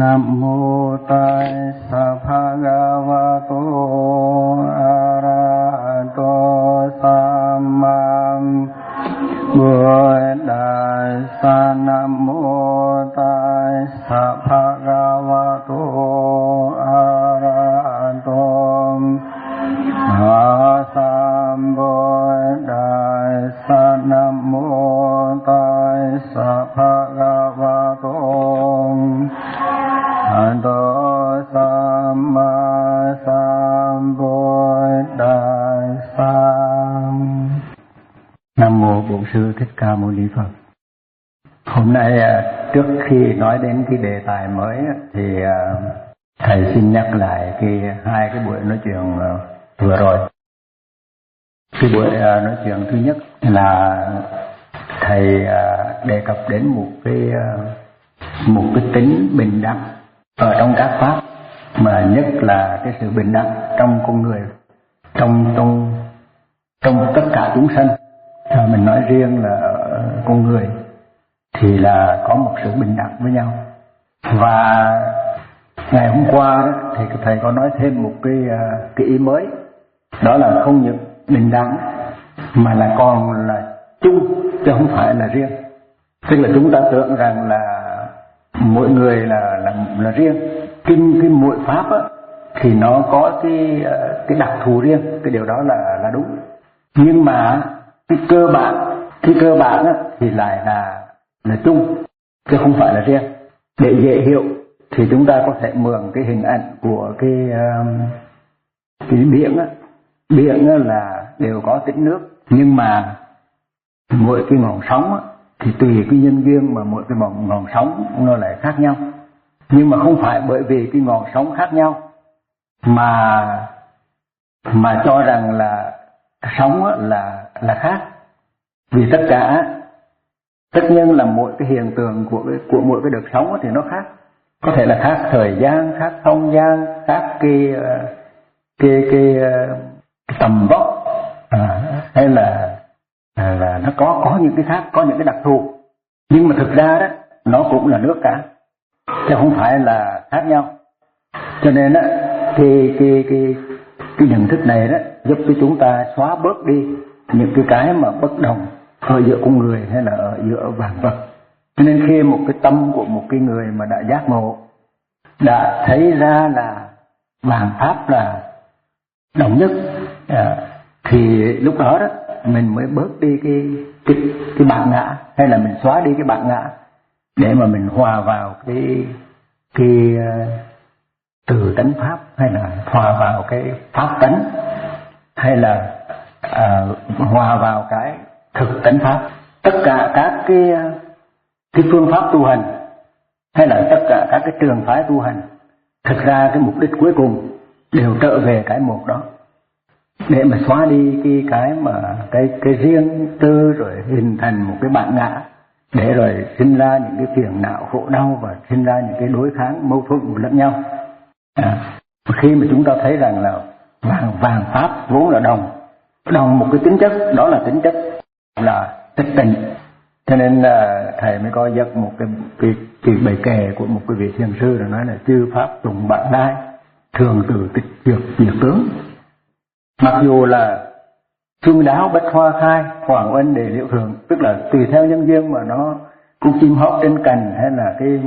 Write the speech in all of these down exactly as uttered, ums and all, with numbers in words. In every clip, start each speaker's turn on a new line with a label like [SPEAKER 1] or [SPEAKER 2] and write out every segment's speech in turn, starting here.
[SPEAKER 1] Nam mô Tassa Bhagavato Arahato Samma Buddhassa. Nam mô Tassa Bhagavato Arahato Sambuddhassa. Nam mô Tassa Bhagavato Arahato Samma Sambuddhassa. Nam mô Bổn Sư Thích Ca Mâu Ni Phật. Hôm nay trước khi nói đến cái đề tài mới thì thầy xin nhắc lại cái hai cái buổi nói chuyện vừa rồi. Cái buổi nói chuyện thứ nhất là thầy đề cập đến một cái một cái tính bình đẳng ở trong các pháp, mà nhất là cái sự bình đẳng trong con người, trong trong trong tất cả chúng sanh. À, mình nói riêng là con người thì là có một sự bình đẳng với nhau. Và ngày hôm qua đó, thì thầy có nói thêm một cái cái ý mới, đó là không những bình đẳng mà là còn là chung chứ không phải là riêng. Tức là chúng ta tưởng rằng là mỗi người là là là riêng. Kinh cái mỗi pháp á, thì nó có cái cái đặc thù riêng, cái điều đó là là đúng. Nhưng mà cái cơ bản cái cơ bản á, thì lại là là chung chứ không phải là riêng. Để dễ hiểu thì chúng ta có thể mượn cái hình ảnh của cái cái biển á. Biển á là đều có tính nước, nhưng mà mỗi cái ngọn sóng á, thì tùy cái nhân duyên mà mỗi cái ngọn, ngọn sóng nó lại khác nhau. Nhưng mà không phải bởi vì cái ngọn sóng khác nhau mà mà cho rằng là sóng á, là là khác. Vì tất cả tất nhiên là mỗi cái hiện tượng của cái, của mỗi cái đợt sóng á, thì nó khác. Có thể là khác thời gian, khác không gian, khác cái cái cái, cái tầm vóc, à, hay là À, là nó có có những cái khác, có những cái đặc thù, nhưng mà thực ra đó nó cũng là nước cả, chứ không phải là khác nhau. Cho nên đó cái cái cái cái nhận thức này đó giúp cho chúng ta xóa bớt đi những cái cái mà bất đồng ở giữa con người hay là ở giữa vạn vật. Cho nên khi một cái tâm của một cái người mà đã giác ngộ, đã thấy ra là vạn pháp là đồng nhất, à, thì lúc đó đó mình mới bớt đi cái cái cái bản ngã, hay là mình xóa đi cái bản ngã để mà mình hòa vào cái cái uh, từ tánh pháp, hay là hòa vào cái pháp tánh, hay là uh, hòa vào cái thực tánh pháp. Tất cả các cái cái phương pháp tu hành, hay là tất cả các cái trường phái tu hành, thực ra cái mục đích cuối cùng đều trở về cái một đó, để mà xóa đi cái cái mà cái cái riêng tư, rồi hình thành một cái bản ngã, để rồi sinh ra những cái phiền não khổ đau và sinh ra những cái đối kháng mâu thuẫn lẫn nhau. À, khi mà chúng ta thấy rằng là vàng vàng pháp vốn là đồng đồng một cái tính chất, đó là tính chất là tịch tịnh. Cho nên là thầy mới có giật một cái cái, cái bài kệ của một cái vị thiền sư, là nói là chư pháp tùng bản đai, thường từ tịch diệt diệt tướng. Mặc dù là phương đáo bách hoa khai, hoàng oanh đề liễu thường, tức là tùy theo nhân duyên mà nó cũng chim hót trên cành, hay là cái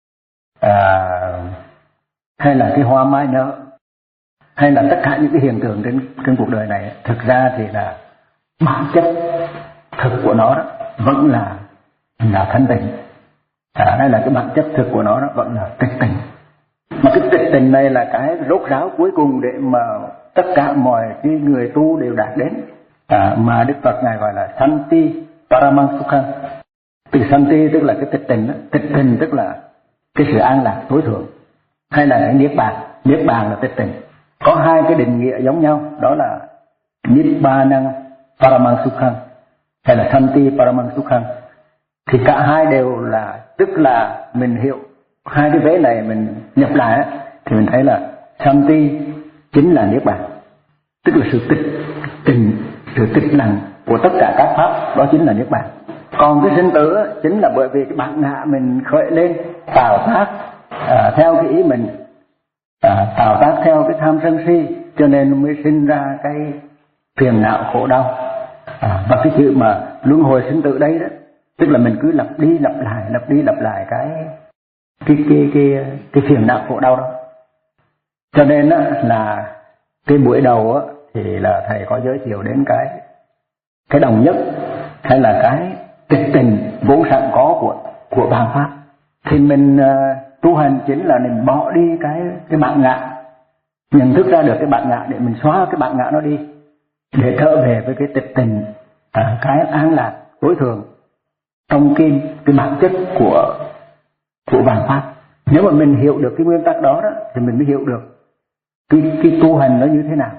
[SPEAKER 1] à, hay là cái hoa mai nở, hay là tất cả những cái hiện tượng trên trên cuộc đời này, thực ra thì là bản chất thực của nó đó vẫn là là thanh tịnh, à, hay là cái bản chất thực của nó đó vẫn là tịch tịnh. Mà cái tịch tịnh này là cái rốt ráo cuối cùng để mà tất cả mọi cái người tu đều đạt đến, à, mà Đức Phật ngài gọi là Santi Paramang Sukhang. Từ Santi tức là cái tịch tịnh đó. Tịch tịnh tức là cái sự an lạc tối thượng, hay là cái niết bàn. Niết bàn là tịch tịnh. Có hai cái định nghĩa giống nhau, đó là Nibbana Paramang Sukhang hay là Santi Paramang Sukhang. Thì cả hai đều là, tức là mình hiểu hai cái vế này mình nhập lại thì mình thấy là Santi chính là niết bàn, tức là sự tịch tình, sự tịch lặng của tất cả các pháp, đó chính là niết bàn. Còn cái sinh tử chính là bởi vì cái bản ngã mình khởi lên tạo tác à, theo cái ý mình, à, tạo tác theo cái tham sân si, cho nên mới sinh ra cái phiền não khổ đau. À, và cái chữ mà luân hồi sinh tử đây đó, tức là mình cứ lặp đi lặp lại, lặp đi lặp lại cái cái cái cái cái phiền não khổ đau đó. Cho nên á, là cái buổi đầu á, thì là thầy có giới thiệu đến cái cái đồng nhất, hay là cái tịch tình vốn sẵn có của của bản pháp. Thì mình uh, tu hành chính là mình bỏ đi cái cái bản ngã, nhận thức ra được cái bản ngã để mình xóa cái bản ngã nó đi, để trở về với cái tịch tình, à, cái an lạc tối thượng trong cái cái bản chất của của bản pháp. Nếu mà mình hiểu được cái nguyên tắc đó, đó thì mình mới hiểu được cái cái tu hành nó như thế nào.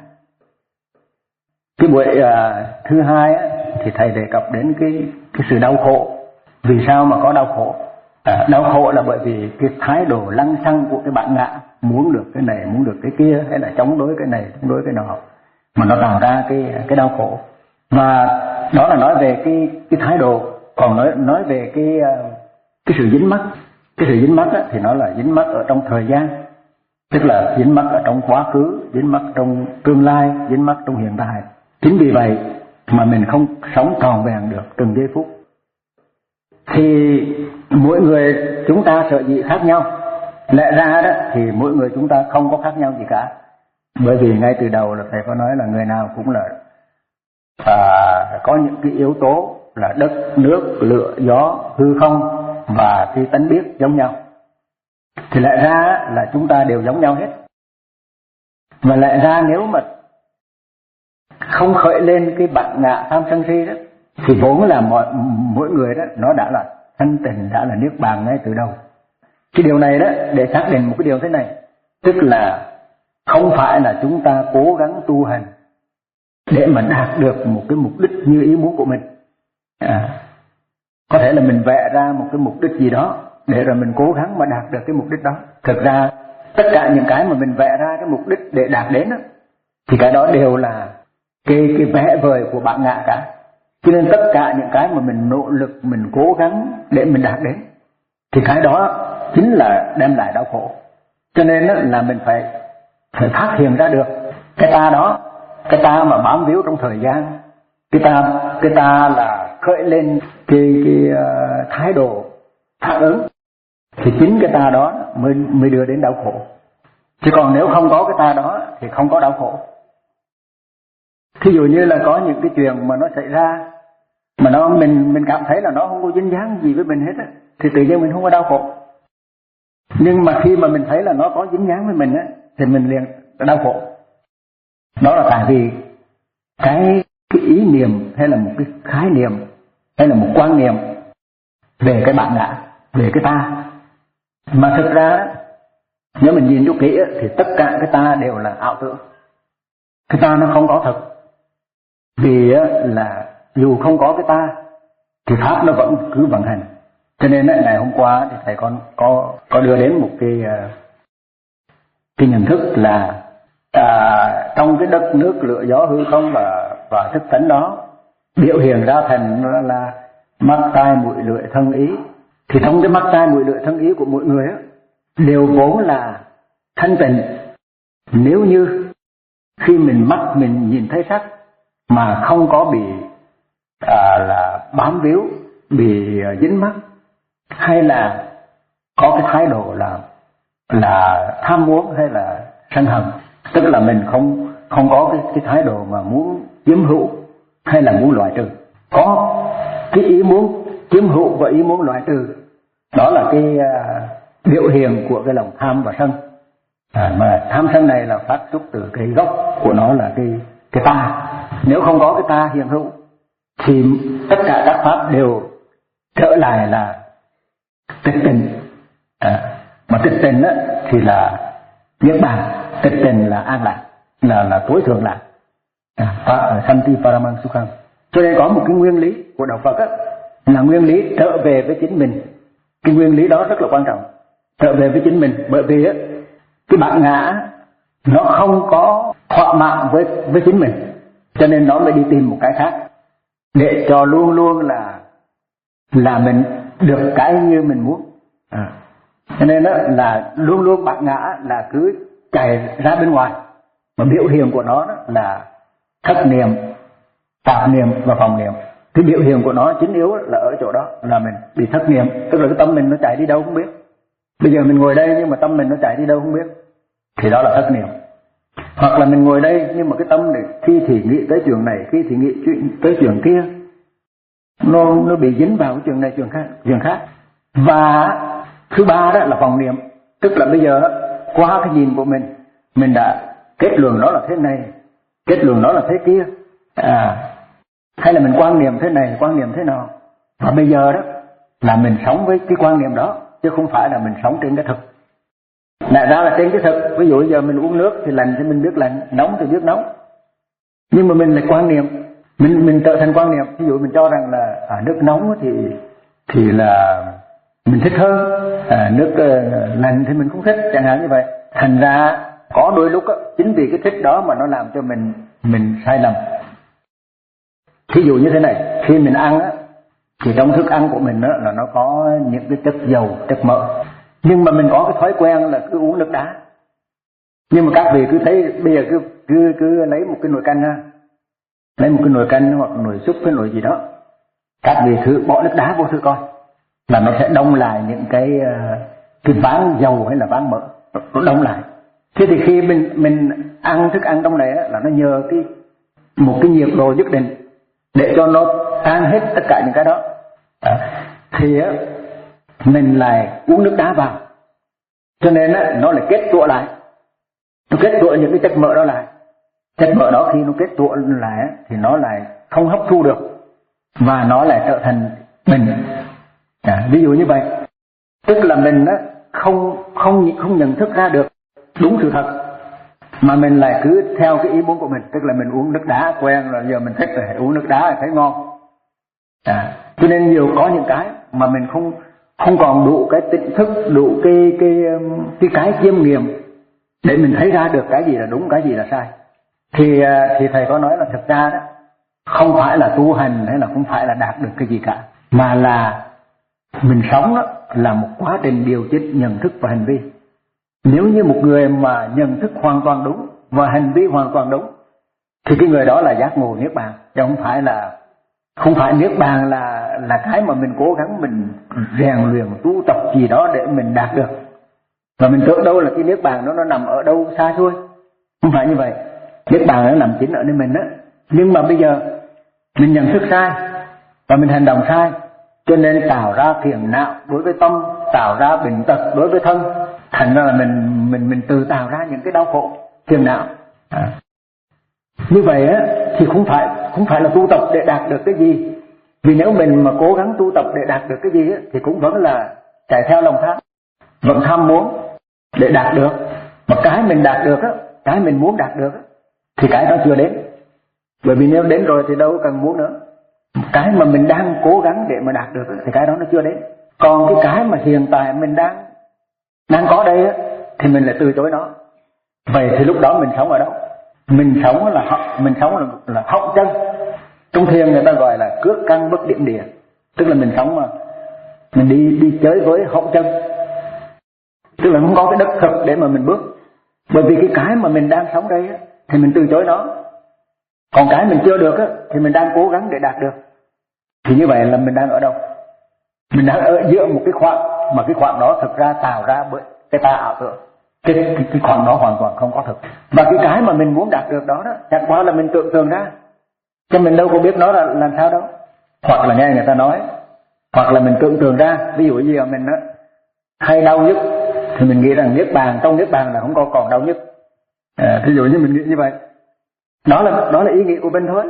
[SPEAKER 1] Cái buổi uh, thứ hai á, thì thầy đề cập đến cái cái sự đau khổ. Vì sao mà có đau khổ? À, đau khổ là bởi vì cái thái độ lăng xăng của cái bản ngã, muốn được cái này, muốn được cái kia, hay là chống đối cái này, chống đối cái nọ, mà nó tạo ra cái cái đau khổ. Và đó là nói về cái cái thái độ. Còn nói nói về cái cái sự dính mắc, cái sự dính mắc á, thì nó là dính mắc ở trong thời gian, tức là dính mắc ở trong quá khứ, dính mắc trong tương lai, dính mắc trong hiện tại. Chính vì vậy mà mình không sống trọn vẹn được từng giây phút. Thì mỗi người chúng ta sở dĩ khác nhau. Lẽ ra đó thì mỗi người chúng ta không có khác nhau gì cả. Bởi vì ngay từ đầu là thầy có nói là người nào cũng là à, có những cái yếu tố là đất, nước, lửa, gió, hư không và cái tánh biết giống nhau. Thì lẽ ra là chúng ta đều giống nhau hết. Và lẽ ra nếu mà không khởi lên cái bản ngã tham sân si đó, thì vốn là mọi, mỗi người đó nó đã là thanh tịnh, đã là niết bàn ngay từ đầu. Cái điều này đó, để xác định một cái điều thế này, tức là không phải là chúng ta cố gắng tu hành để mà đạt được một cái mục đích như ý muốn của mình. À, có thể là mình vẽ ra một cái mục đích gì đó để rồi mình cố gắng mà đạt được cái mục đích đó. Thực ra tất cả những cái mà mình vẽ ra cái mục đích để đạt đến đó, thì cái đó đều là cái cái vẽ vời của bản ngã cả. Cho nên tất cả những cái mà mình nỗ lực, mình cố gắng để mình đạt đến, thì cái đó chính là đem lại đau khổ. Cho nên là mình phải phải phát hiện ra được cái ta đó, cái ta mà bám víu trong thời gian, cái ta cái ta là khởi lên cái cái uh, thái độ phản ứng, thì chính cái ta đó mới mới đưa đến đau khổ. Chứ còn nếu không có cái ta đó thì không có đau khổ. Thí dụ như là có những cái chuyện mà nó xảy ra mà nó mình mình cảm thấy là nó không có dính dáng gì với mình hết á, thì tự nhiên mình không có đau khổ. Nhưng mà khi mà mình thấy là nó có dính dáng với mình á, thì mình liền đau khổ. Đó là tại vì cái cái ý niệm hay là một cái khái niệm hay là một quan niệm về cái bản ngã, về cái ta. Mà thực ra nếu mình nhìn cho kỹ á, thì tất cả cái ta đều là ảo tưởng. Cái ta nó không có thật. Vì á, là dù không có cái ta thì pháp nó vẫn cứ vận hành. Cho nên á, ngày hôm qua thì thầy con có có đưa đến một cái cái nhận thức là à, trong cái đất nước lửa gió hư không và và thức tánh đó biểu hiện ra thành là mắt tai mũi lưỡi thân ý. Thì trong cái mắt tai mũi lưỡi thân ý của mỗi người á, đều vốn là thanh tịnh. Nếu như khi mình mắt mình nhìn thấy sắc mà không có bị à, là bám víu, bị dính mắc, hay là có cái thái độ là là tham muốn hay là sân hận, tức là mình không không có cái, cái thái độ mà muốn chiếm hữu hay là muốn loại trừ. Có cái ý muốn chiếm hữu và ý muốn loại trừ, đó là cái à, biểu hiện của cái lòng tham và sân. À, mà tham sân này là phát xuất từ cái gốc của nó là cái cái ta. Nếu không có cái ta hiện hữu thì tất cả các pháp đều trở lại là tịch tình. À, mà tịch tình á, thì là niết bàn, tịch tình là an lạc, là là tối thượng lạc. À, Santi Paramang Sukham. Cho nên có một cái nguyên lý của đạo Phật á, là nguyên lý trở về với chính mình. Cái nguyên lý đó rất là quan trọng, trở về với chính mình. Bởi vì á, cái bản ngã nó không có thỏa mãn với với chính mình, cho nên nó mới đi tìm một cái khác để cho luôn luôn là là mình được cái như mình muốn. À, Cho nên đó là luôn luôn bát ngã là cứ chạy ra bên ngoài, mà biểu hiện của nó đó là thất niệm, tạp niệm và phòng niệm. Cái biểu hiện của nó chính yếu là ở chỗ đó, là mình bị thất niệm, tức là cái tâm mình nó chạy đi đâu không biết. Bây giờ mình ngồi đây nhưng mà tâm mình nó chạy đi đâu không biết, thì đó là thất niệm. Hoặc là mình ngồi đây nhưng mà cái tâm này khi thì nghĩ tới chuyện này, khi thì nghĩ chuyện tới chuyện kia, nó nó bị dính vào cái chuyện này chuyện khác, chuyện khác. Và thứ ba đó là vọng niệm, tức là bây giờ qua cái nhìn của mình, mình đã kết luận nó là thế này, kết luận nó là thế kia, à, hay là mình quan niệm thế này, quan niệm thế nào. Và bây giờ đó là mình sống với cái quan niệm đó, chứ không phải là mình sống trên cái thực. Lại ra là trên cái thực, ví dụ giờ mình uống nước thì lạnh thì mình biết lạnh, nóng thì biết nóng. Nhưng mà mình lại quan niệm, mình mình trở thành quan niệm. Ví dụ mình cho rằng là à, nước nóng thì thì là mình thích hơn, à, nước uh, lạnh thì mình không thích, chẳng hạn như vậy. Thành ra có đôi lúc đó, chính vì cái thích đó mà nó làm cho mình mình sai lầm. Ví dụ như thế này, khi mình ăn á, thì trong thức ăn của mình á, là nó có những cái chất dầu, chất mỡ. Nhưng mà mình có cái thói quen là cứ uống nước đá. Nhưng mà các vị cứ thấy bây giờ cứ cứ cứ lấy một cái nồi canh ha, lấy một cái nồi canh hoặc nồi súp, cái nồi gì đó, các vị thử bỏ nước đá vô thử coi, là nó sẽ đông lại những cái cái ván dầu hay là ván mỡ, nó đông lại. Thế thì khi mình mình ăn thức ăn trong này á, là nó nhờ cái một cái nhiệt độ nhất định để cho nó tan hết tất cả những cái đó, à, thì á, mình lại uống nước đá vào, cho nên á, nó lại kết tụ lại, nó kết tụ những cái chất mỡ đó lại. Chất mỡ đó khi nó kết tụ lại á, thì nó lại không hấp thu được và nó lại trở thành bệnh. À, ví dụ như vậy, tức là mình á, không không không nhận thức ra được đúng sự thật, mà mình lại cứ theo cái ý muốn của mình, tức là mình uống nước đá quen rồi, giờ mình thích rồi uống nước đá là thấy ngon. À, cho nên nhiều có những cái mà mình không không còn đủ cái tỉnh thức, đủ cái cái cái cái chiêm nghiệm để mình thấy ra được cái gì là đúng, cái gì là sai. Thì thì thầy có nói là thực ra đó không phải là tu hành hay là không phải là đạt được cái gì cả, mà là mình sống đó là một quá trình điều chỉnh nhận thức và hành vi. Nếu như một người mà nhận thức hoàn toàn đúng và hành vi hoàn toàn đúng thì cái người đó là giác ngộ niết bàn, chứ không phải là không phải niết bàn là là cái mà mình cố gắng mình rèn luyện tu tập gì đó để mình đạt được. Và mình tưởng đâu là cái niết bàn nó nó nằm ở đâu xa xôi, không phải như vậy. Niết bàn nó nằm chính ở nơi mình á. Nhưng mà bây giờ mình nhận thức sai và mình hành động sai, cho nên tạo ra phiền não đối với tâm, tạo ra bệnh tật đối với thân, thành ra là mình mình mình tự tạo ra những cái đau khổ phiền não. À, như vậy á thì không phải không phải là tu tập để đạt được cái gì. Vì nếu mình mà cố gắng tu tập để đạt được cái gì á, thì cũng vẫn là chạy theo lòng tham, vẫn tham muốn để đạt được. Mà cái mình đạt được á, cái mình muốn đạt được á, thì cái đó chưa đến. Bởi vì nếu đến rồi thì đâu cần muốn nữa. Cái mà mình đang cố gắng để mà đạt được á, thì cái đó nó chưa đến. Còn cái cái mà hiện tại mình đang đang có đây á, thì mình lại từ chối nó. Vậy thì lúc đó mình sống ở đâu? Mình sống là học, mình sống là, là hậu chân. Trong thiền người ta gọi là cước căn bất điểm địa, tức là mình sống mà mình đi đi chơi với hậu chân, tức là không có cái đất thực để mà mình bước. Bởi vì cái cái mà mình đang sống đây á, thì mình từ chối nó. Còn cái mình chưa được á, thì mình đang cố gắng để đạt được. Thì như vậy là mình đang ở đâu? Mình đang ở giữa một cái khoảng, mà cái khoảng đó thực ra tạo ra bởi cái ta ảo tưởng. Cái, cái, cái khoảng đó hoàn toàn không có thực. Và cái cái mà mình muốn đạt được đó, đó chẳng qua là mình tưởng tượng ra, chứ mình đâu có biết nó là làm sao đâu. Hoặc là nghe người ta nói, hoặc là mình tưởng tượng ra. Ví dụ như là mình đó, hay đau nhức thì mình nghĩ rằng niết bàn, trong niết bàn là không có còn đau nhức. À, ví dụ như mình nghĩ như vậy. Đó là đó là ý nghĩ của mình thôi.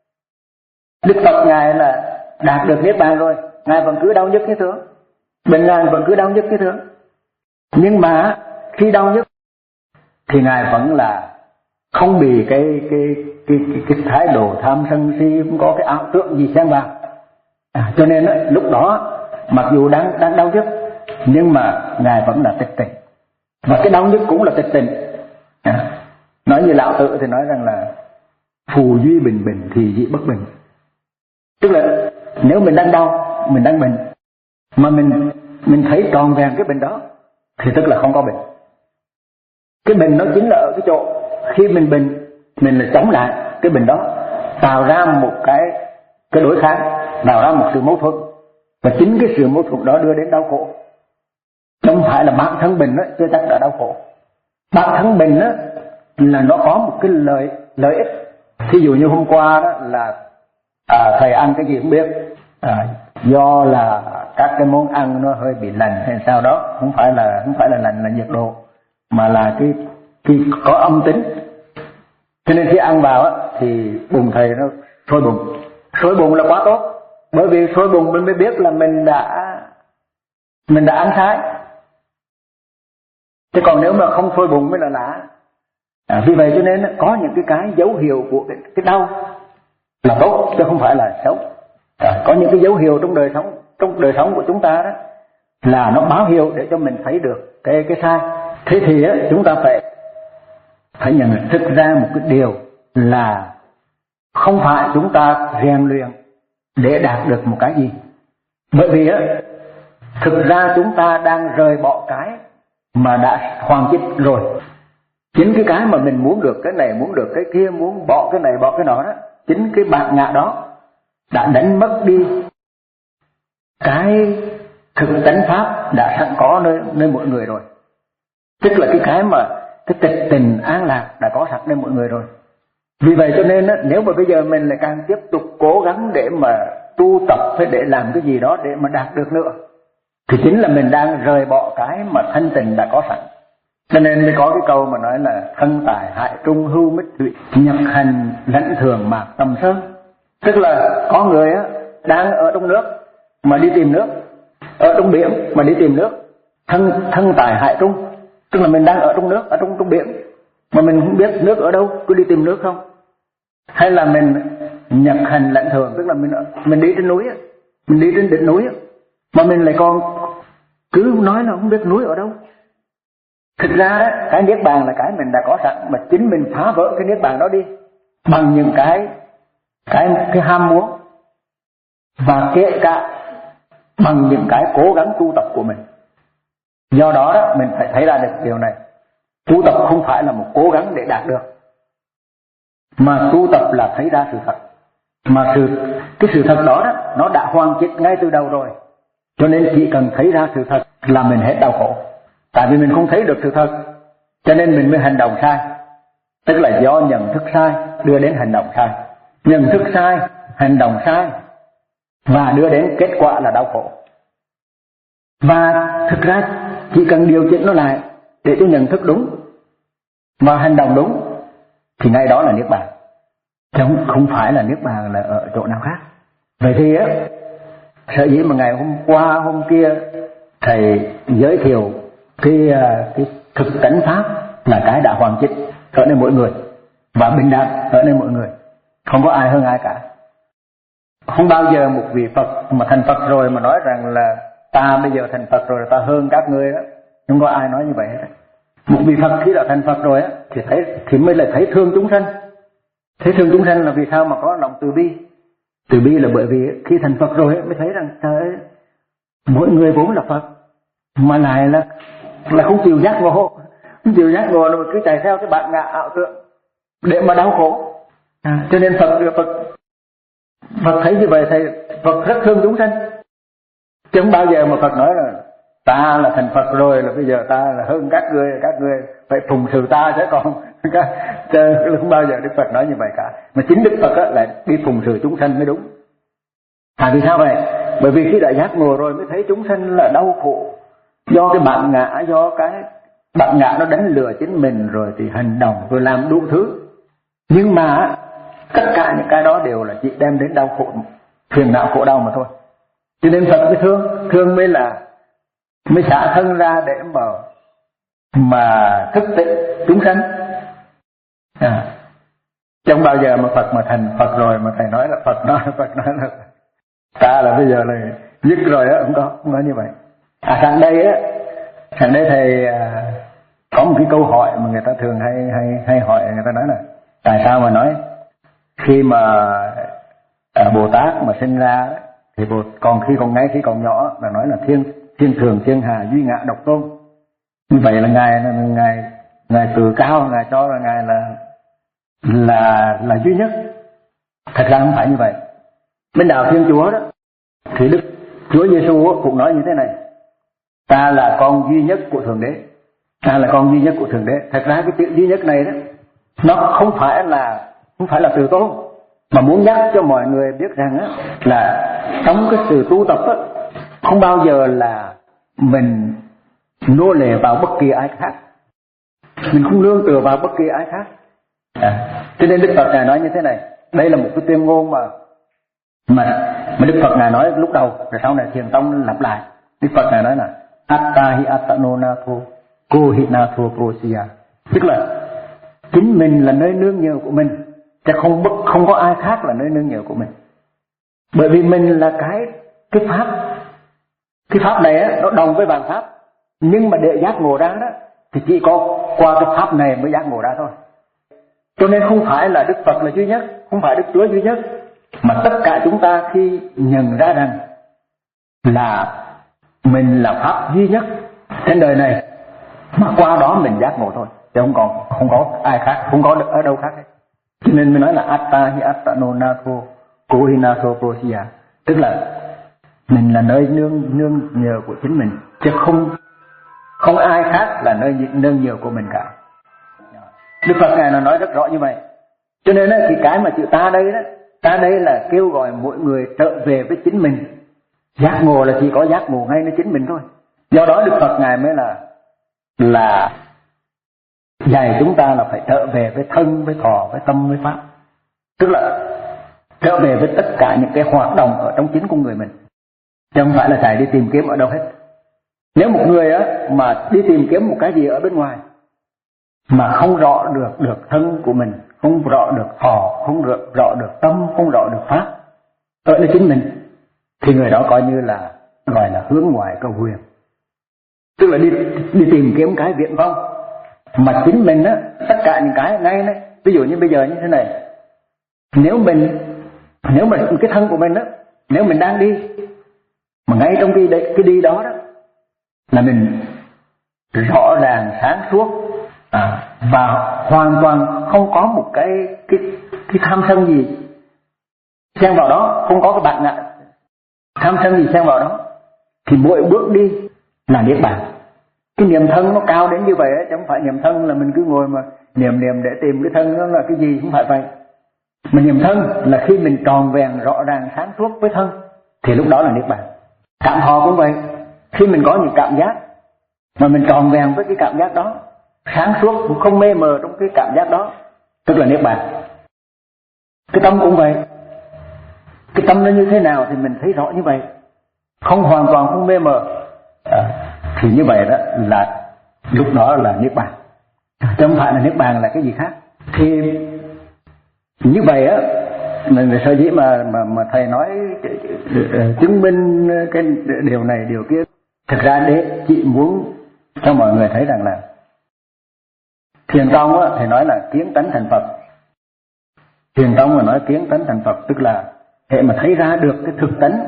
[SPEAKER 1] Đức Phật Ngài là đạt được niết bàn rồi, Ngài vẫn cứ đau nhức như thường, bệnh Ngài vẫn cứ đau nhức như thường. Nhưng mà khi đau nhức thì Ngài vẫn là không bị cái cái cái cái, cái thái độ tham sân si, không có cái ảo tưởng gì xen vào. À, cho nên đó, lúc đó mặc dù đang đang đau nhức nhưng mà Ngài vẫn là tịch tỉnh, và cái đau nhức cũng là tịch tỉnh. À, nói như Lão Tự thì nói rằng là phù duy bình bình thì dị bất bình, tức là nếu mình đang đau, mình đang bệnh, mà mình mình thấy tròn vẹn cái bệnh đó, thì tức là không có bệnh. Cái bệnh nó chính là ở cái chỗ khi mình bệnh, mình là chống lại cái bệnh đó, tạo ra một cái cái đối kháng, tạo ra một sự mâu thuẫn, và chính cái sự mâu thuẫn đó đưa đến đau khổ. Không phải là bản thân bệnh đó chưa chắc đã đau khổ. Bản thân bệnh đó là nó có một cái lợi lợi ích. Thí dụ như hôm qua đó là à, thầy ăn cái gì không biết, à, do là các cái món ăn nó hơi bị lạnh hay sao đó, không phải là không phải là lạnh là nhiệt độ, mà là cái cái có âm tính. Cho nên khi ăn vào á, thì bụng thầy nó sôi bụng. Sôi bụng là quá tốt, bởi vì sôi bụng mình mới biết là mình đã mình đã ăn sai. Chứ còn nếu mà không sôi bụng mới là lạ. À, vì vậy cho nên có những cái cái dấu hiệu của cái, cái đau là tốt chứ không phải là xấu. À, có những cái dấu hiệu trong đời sống trong đời sống của chúng ta đó là nó báo hiệu để cho mình thấy được cái cái sai. Thế thì á, chúng ta phải phải nhận thức ra một cái điều là không phải chúng ta rèn luyện để đạt được một cái gì. Bởi vì á, thực ra chúng ta đang rời bỏ cái mà đã hoàn chỉnh rồi. Chính cái cái mà mình muốn được cái này, muốn được cái kia, muốn bỏ cái này, bỏ cái nọ đó, chính cái bản ngã đó đã đánh mất đi cái thực tánh pháp đã sẵn có nơi, nơi mỗi người rồi. Tức là cái cái mà cái tịch tình an lạc đã có sẵn nơi mỗi người rồi. Vì vậy cho nên nếu mà bây giờ mình lại càng tiếp tục cố gắng để mà tu tập hay để làm cái gì đó để mà đạt được nữa, thì chính là mình đang rời bỏ cái mà thanh tịnh đã có sẵn. Cho nên mới có cái câu mà nói là thân tài hại trung hưu mít thủy, nhập hành lãnh thường mạc tâm sơn. Tức là có người á, đang ở trong nước mà đi tìm nước, ở trong biển mà đi tìm nước. Thân thân tài hại trung, tức là mình đang ở trong nước, ở trong trong biển mà mình không biết nước ở đâu, cứ đi tìm nước không. Hay là mình nhập hành lãnh thường, tức là mình mình đi trên núi á, mình đi trên đỉnh núi á, mà mình lại còn cứ nói là không biết núi ở đâu. Thực ra đó, cái niết bàn là cái mình đã có sẵn, mà chính mình phá vỡ cái niết bàn đó đi bằng những cái cái cái ham muốn, và kể cả bằng những cái cố gắng tu tập của mình. Do đó đó mình phải thấy ra được điều này, tu tập không phải là một cố gắng để đạt được, mà tu tập là thấy ra sự thật. Mà sự cái sự thật đó, đó nó đã hoàn chỉnh ngay từ đầu rồi. Cho nên chỉ cần thấy ra sự thật là mình hết đau khổ. Tại vì mình không thấy được sự thật, cho nên mình mới hành động sai. Tức là do nhận thức sai đưa đến hành động sai, nhận thức sai, hành động sai, và đưa đến kết quả là đau khổ. Và thực ra chỉ cần điều chỉnh nó lại để cho nhận thức đúng và hành động đúng, thì ngay đó là niết bàn, chứ không, không phải là niết bàn là ở chỗ nào khác. Vậy thì á, sở dĩ mà ngày hôm qua hôm kia thầy giới thiệu cái cái thực tánh pháp là cái đã hoàn chỉnh ở nơi mỗi người và bình đẳng ở nơi mỗi người, không có ai hơn ai cả. Không bao giờ một vị Phật mà thành Phật rồi mà nói rằng là ta bây giờ thành Phật rồi ta hơn các ngươi đó, không có ai nói như vậy hết. Một vị Phật khi đã thành Phật rồi á thì thấy thì mới là thấy thương chúng sanh. Thấy thương chúng sanh là vì sao mà có lòng từ bi. Từ bi là bởi vì khi thành Phật rồi mới thấy rằng trời ơi, mỗi người vốn là Phật mà lại là là không chịu giác ngộ, không chịu giác ngộ là cứ chạy theo cái bản ngã ảo tưởng để mà đau khổ. À, cho nên Phật Phật Phật thấy như vậy thì Phật rất thương chúng sanh. Chứ không bao giờ mà Phật nói là ta là thành Phật rồi là bây giờ ta là hơn các ngươi, các ngươi phải phụng sự ta chứ còn không bao giờ Đức Phật nói như vậy cả. Mà chính Đức Phật á, là đi phụng sự chúng sanh mới đúng. À vì sao vậy? Bởi vì khi đã giác ngộ rồi mới thấy chúng sanh là đau khổ do cái bản ngã, do cái bản ngã nó đánh lừa chính mình, rồi thì hành động rồi làm đủ thứ. Nhưng mà tất cả những cái đó đều là chỉ đem đến đau khổ, phiền não khổ đau mà thôi. Cho nên Phật mới thương, thương mới là mới xả thân ra để mà mà thức tỉnh chúng sanh. À, chẳng bao giờ mà Phật mà thành Phật rồi mà thầy nói là Phật nói Phật nói là ta là bây giờ là dứt rồi á, không có không có như vậy. À sáng đây á, sáng đây thầy à, có một cái câu hỏi mà người ta thường hay hay hay hỏi, người ta nói là tại sao mà nói khi mà à, Bồ Tát mà sinh ra đó, thì Bồ, còn khi còn ngay khi còn nhỏ là nói là thiên thiên thường thiên hà duy ngã độc tôn. Như vậy là ngài ngài ngài tự cao, ngài cho là ngài là là là duy nhất. Thật ra không phải như vậy. Bên đạo Thiên Chúa đó thì Đức Chúa Giêsu cũng nói như thế này: ta là con duy nhất của Thượng Đế. Ta là con duy nhất của Thượng Đế. Thật ra cái chữ duy nhất này đó, nó không phải là không phải là từ tôn, mà muốn nhắc cho mọi người biết rằng á, là trong cái sự tu tập á, không bao giờ là mình nô lệ vào bất kỳ ai khác, mình không nương tựa vào bất kỳ ai khác. À, cho nên Đức Phật ngài nói như thế này. Đây là một cái tuyên ngôn mà mà mà Đức Phật ngài nói lúc đầu, rồi sau này Thiền Tông lặp lại. Đức Phật ngài nói là Atta hi attano natho ko hi natho prosia, tức là chính mình là nơi nương nhờ của mình, chứ không không có ai khác là nơi nương nhờ của mình. Bởi vì mình là cái cái pháp, cái pháp này á, nó đồng với vạn pháp, nhưng mà để giác ngộ ra đó thì chỉ có qua cái pháp này mới giác ngộ ra thôi. Cho nên không phải là Đức Phật là duy nhất, không phải Đức Chúa duy nhất, mà tất cả chúng ta khi nhận ra rằng là mình là pháp duy nhất trên đời này, mà qua đó mình giác ngộ thôi, chứ không còn không có ai khác, không có ở đâu khác hết. Cho nên mình nói là Atta hi attano natho ko hi natho prosia, tức là mình là nơi nương nương nhờ của chính mình, chứ không không ai khác là nơi nương nhờ của mình cả. Đức Phật ngài nó nói rất rõ như vậy. Cho nên thì cái mà chữ ta đây đó, ta đây là kêu gọi mỗi người trở về với chính mình. Giác ngộ là chỉ có giác ngộ ngay nơi chính mình thôi. Do đó Đức Phật ngài mới là là dạy chúng ta là phải trở về với thân, với thọ, với tâm, với pháp. Tức là trở về với tất cả những cái hoạt động ở trong chính con người mình, chứ không phải là chạy đi tìm kiếm ở đâu hết. Nếu một người á mà đi tìm kiếm một cái gì ở bên ngoài mà không rõ được được thân của mình, không rõ được thọ, không rõ được tâm, không rõ được pháp ở nơi chính mình, thì người đó coi như là gọi là hướng ngoại cầu huyền, tức là đi đi tìm kiếm cái viễn vông mà chính mình á, tất cả những cái ngay đấy. Ví dụ như bây giờ như thế này, nếu mình nếu mà cái thân của mình á, nếu mình đang đi mà ngay trong cái cái đi đó đó là mình rõ ràng sáng suốt, à, và hoàn toàn không có một cái cái cái tham sân gì xen vào đó, không có cái bạn ngại tham sân gì xen vào đó, thì mỗi bước đi là niết bàn. Cái niệm thân nó cao đến như vậy á, chứ không phải niệm thân là mình cứ ngồi mà niệm niệm để tìm cái thân nó là cái gì, không phải vậy. Mà niệm thân là khi mình tròn vẹn rõ ràng sáng suốt với thân thì lúc đó là niết bàn. Cảm thọ cũng vậy, khi mình có những cảm giác mà mình tròn vẹn với cái cảm giác đó, sáng suốt cũng không mê mờ trong cái cảm giác đó, tức là niết bàn. Cái tâm cũng vậy, cái tâm nó như thế nào thì mình thấy rõ như vậy, không hoàn toàn không mê mờ, à, thì như vậy đó là lúc đó là niết bàn, chứ không phải là niết bàn là cái gì khác. Thì như vậy á, mình sở dĩ mà mà mà thầy nói chứng minh cái điều này điều kia, thực ra để chị muốn cho mọi người thấy rằng là Thiền Tông á, thầy nói là kiến tánh thành Phật. Thiền Tông mà nói kiến tánh thành Phật, tức là hệ mà thấy ra được cái thực tánh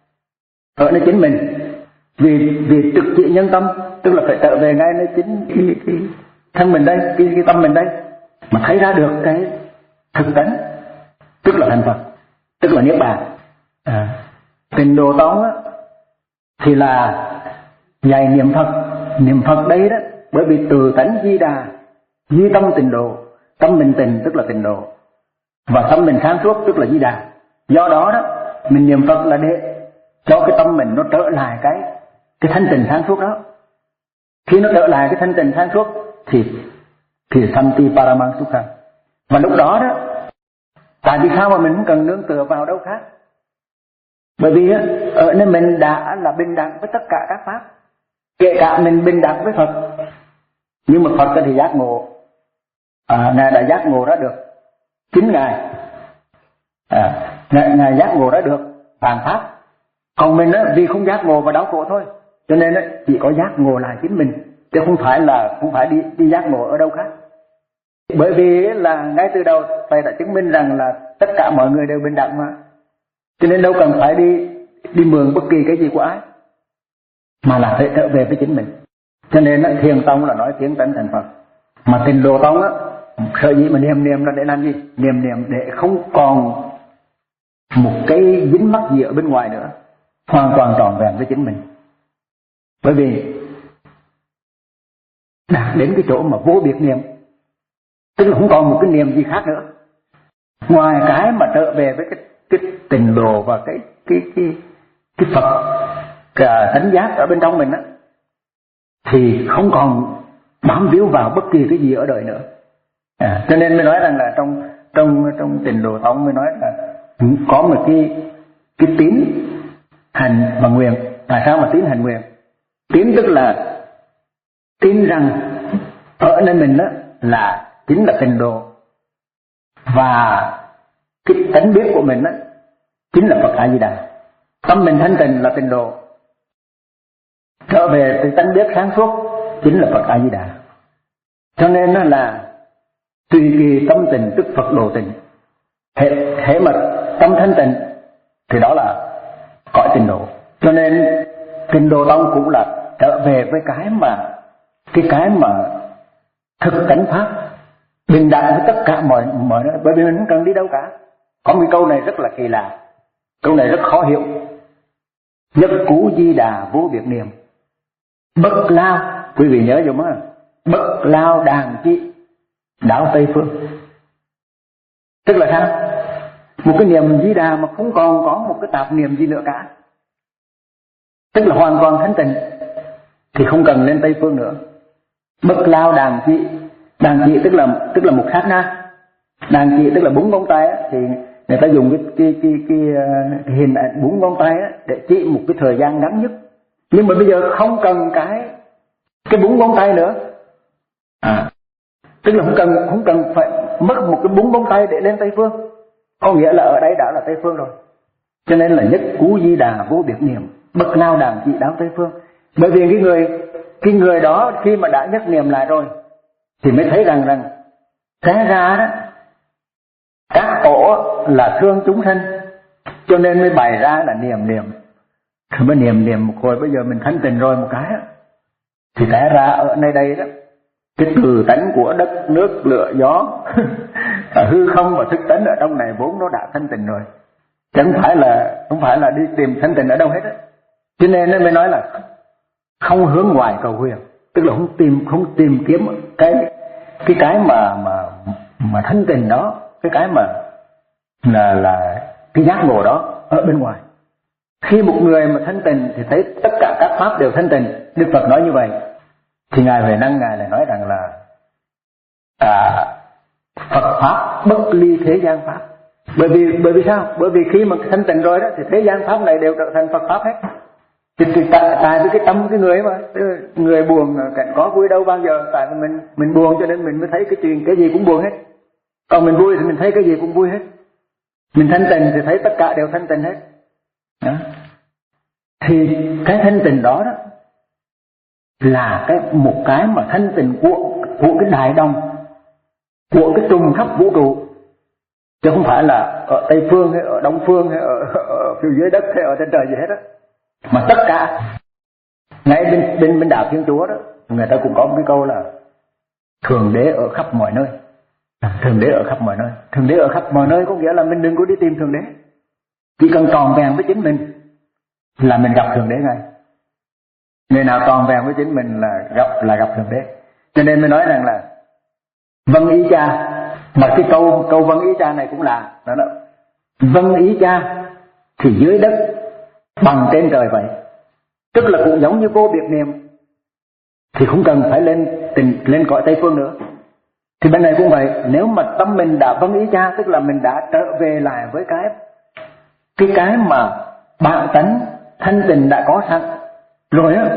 [SPEAKER 1] ở nơi chính mình. Vì vì trực trị nhân tâm, tức là phải trở về ngay nơi chính cái, cái thân mình đây, cái, cái tâm mình đây, mà thấy ra được cái thực tánh, tức là thành Phật, tức là niết bàn. À, Tịnh Độ Tông á, thì là dạy niệm Phật. Niệm Phật đây đó, bởi vì từ tánh Di Đà, duy tâm tịnh độ, tâm mình tịnh tức là tịnh độ, và tâm mình sáng suốt tức là Di Đà. Do đó đó, mình niệm Phật là để cho cái tâm mình nó trở lại cái cái thanh tịnh sáng suốt đó. Khi nó trở lại cái thanh tịnh sáng suốt thì thì Santi Paramang Sukha. Và lúc đó đó, tại vì sao mà mình không cần nương tựa vào đâu khác? Bởi vì á, ở nơi mình đã là bình đẳng với tất cả các pháp, kể cả mình bình đẳng với Phật. Nhưng mà Phật thì giác ngộ, à, Ngài đã giác ngộ ra được chính Ngài, à, Ngài, Ngài giác ngộ ra được vạn pháp. Còn mình á, vì không giác ngộ và đau khổ thôi, cho nên á, chỉ có giác ngộ lại chính mình, chứ không phải là không phải đi đi giác ngộ ở đâu khác. Bởi vì là ngay từ đầu thầy đã chứng minh rằng là tất cả mọi người đều bình đẳng mà, cho nên đâu cần phải đi đi mượn bất kỳ cái gì của ai, mà là phải trở về với chính mình. Cho nên á, Thiền tông là nói tiếng tánh thành Phật, mà Tịnh Độ tông á, sở dĩ mà niệm niệm là để làm gì? Niệm niệm để không còn một cái dính mắc gì ở bên ngoài nữa, hoàn toàn trọn vẹn với chính mình. Bởi vì đạt đến cái chỗ mà vô biệt niệm, tức là không còn một cái niệm gì khác nữa ngoài cái mà trở về với cái cái Tịnh Độ và cái cái cái cái Phật cả tánh giác ở bên trong mình á, thì không còn bám víu vào bất kỳ cái gì ở đời nữa. À, cho nên mới nói rằng là trong trong trong Tịnh Độ tông mới nói là có một cái cái tín hành và nguyện. Tại sao mà tín hành nguyện? Tín tức là tin rằng ở nơi mình đó là chính là Tịnh Độ, và cái tánh biết của mình đó chính là Phật A Di Đà. Tâm mình thanh tịnh là Tịnh Độ, trở về từ tánh biết sáng suốt chính là Phật A Di Đà. Cho nên nó là tùy kỳ tâm tình tức Phật độ tịnh. Hệ, hệ mà tâm thanh tịnh thì đó là cõi Tịnh Độ. Cho nên Tịnh Độ tông cũng là trở về với cái mà cái cái mà thực tánh pháp, bình đẳng với tất cả mọi mọi nơi. Bởi vì mình không cần đi đâu cả. Có một câu này rất là kỳ lạ, câu này rất khó hiểu. Nhất cú di đà vô biệt niệm, bất lao, quý vị nhớ dùm á, bất lao đàn chi đảo Tây Phương. Tức là sao? Một cái niệm di đà mà không còn có một cái tạp niệm gì nữa cả, tức là hoàn toàn thanh tịnh, thì không cần lên Tây Phương nữa. Bất lao đàn chi, đàn chi tức là tức là một sát na, đàn chi tức là bốn ngón tay á, thì người ta dùng cái cái cái, cái, cái hình ảnh bốn ngón tay á để chỉ một cái thời gian ngắn nhất. Nhưng mà bây giờ không cần cái cái bốn ngón tay nữa, à, tức là không cần không cần phải mất một cái bốn ngón tay để lên Tây Phương, có nghĩa là ở đây đã là Tây Phương rồi. Cho nên là nhất cú di đà vô biệt niệm, bất lao đàn chỉ đáo Tây Phương. Bởi vì cái người cái người đó khi mà đã nhất niệm lại rồi thì mới thấy rằng rằng té ra đó các tổ là thương chúng sanh, cho nên mới bày ra là niệm niệm. Thì mới niệm niệm một hồi, bây giờ mình thanh tịnh rồi một cái đó, thì té ra ở nơi đây đó, cái từ tánh của đất nước lửa gió hư không và thức tánh ở trong này vốn nó đã thanh tịnh rồi, chẳng phải là không phải là đi tìm thanh tịnh ở đâu hết á. Cho nên nó mới nói là không hướng ngoài cầu huyền, tức là không tìm không tìm kiếm cái cái cái mà mà mà thanh tịnh đó, cái cái mà là là cái giác ngộ đó ở bên ngoài. Khi một người mà thanh tịnh thì thấy tất cả các pháp đều thanh tịnh. Đức Phật nói như vậy thì ngài Huệ Năng ngài lại nói rằng là à, Phật pháp bất ly thế gian pháp. Bởi vì bởi vì sao? Bởi vì khi mà thanh tịnh rồi đó thì thế gian pháp này đều trở thành Phật pháp hết. Thì, thì tại, tại vì cái tâm cái người mà người buồn cảnh có vui đâu bao giờ. Tại vì mình mình buồn cho nên mình mới thấy cái chuyện cái gì cũng buồn hết. Còn mình vui thì mình thấy cái gì cũng vui hết. Mình thanh tịnh thì thấy tất cả đều thanh tịnh hết đó. Thì cái thanh tịnh đó đó là cái một cái mà thanh tịnh của của cái đại đồng, của cái trùng khắp vũ trụ, chứ không phải là ở Tây Phương hay ở Đông Phương hay ở, ở phía dưới đất hay ở trên trời gì hết á. Mà tất cả ngay bên bên bên đạo Thiên Chúa đó, người ta cũng có một cái câu là Thượng Đế ở khắp mọi nơi. Thượng Đế ở khắp mọi nơi. Thượng Đế ở khắp mọi nơi có nghĩa là mình đừng có đi tìm Thượng Đế, chỉ cần tròn vẹn với chính mình là mình gặp Thượng Đế ngay. Người nào tròn vẹn với chính mình là gặp là gặp Thượng Đế. Cho nên mới nói rằng là vâng ý cha, mà cái câu câu vâng ý cha này cũng là đó đó. Vâng ý cha thì dưới đất bằng trên trời vậy. Tức là cũng giống như vô biệt niệm thì không cần phải lên tình, lên cõi Tây Phương nữa. Thì bên này cũng vậy, nếu mà tâm mình đã vâng ý cha, tức là mình đã trở về lại với cái cái cái mà bản tánh thanh tịnh đã có sẵn rồi á,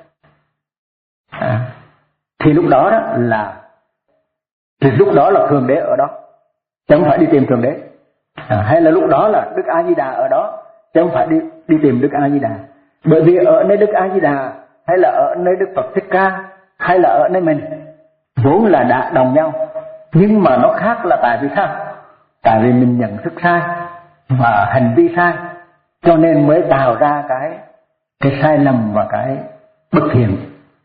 [SPEAKER 1] à, thì lúc đó đó là thì lúc đó là Thượng Đế ở đó, chứ không phải đi tìm Thượng Đế. À, hay là lúc đó là Đức A Di Đà ở đó, chứ không phải đi đi tìm Đức A Di Đà. Bởi vì ở nơi Đức A Di Đà hay là ở nơi Đức Phật Thích Ca hay là ở nơi mình vốn là đã đồng nhau, nhưng mà nó khác là tại vì sao? Tại vì mình nhận thức sai và hành vi sai, cho nên mới tạo ra cái cái sai lầm và cái bất thiện.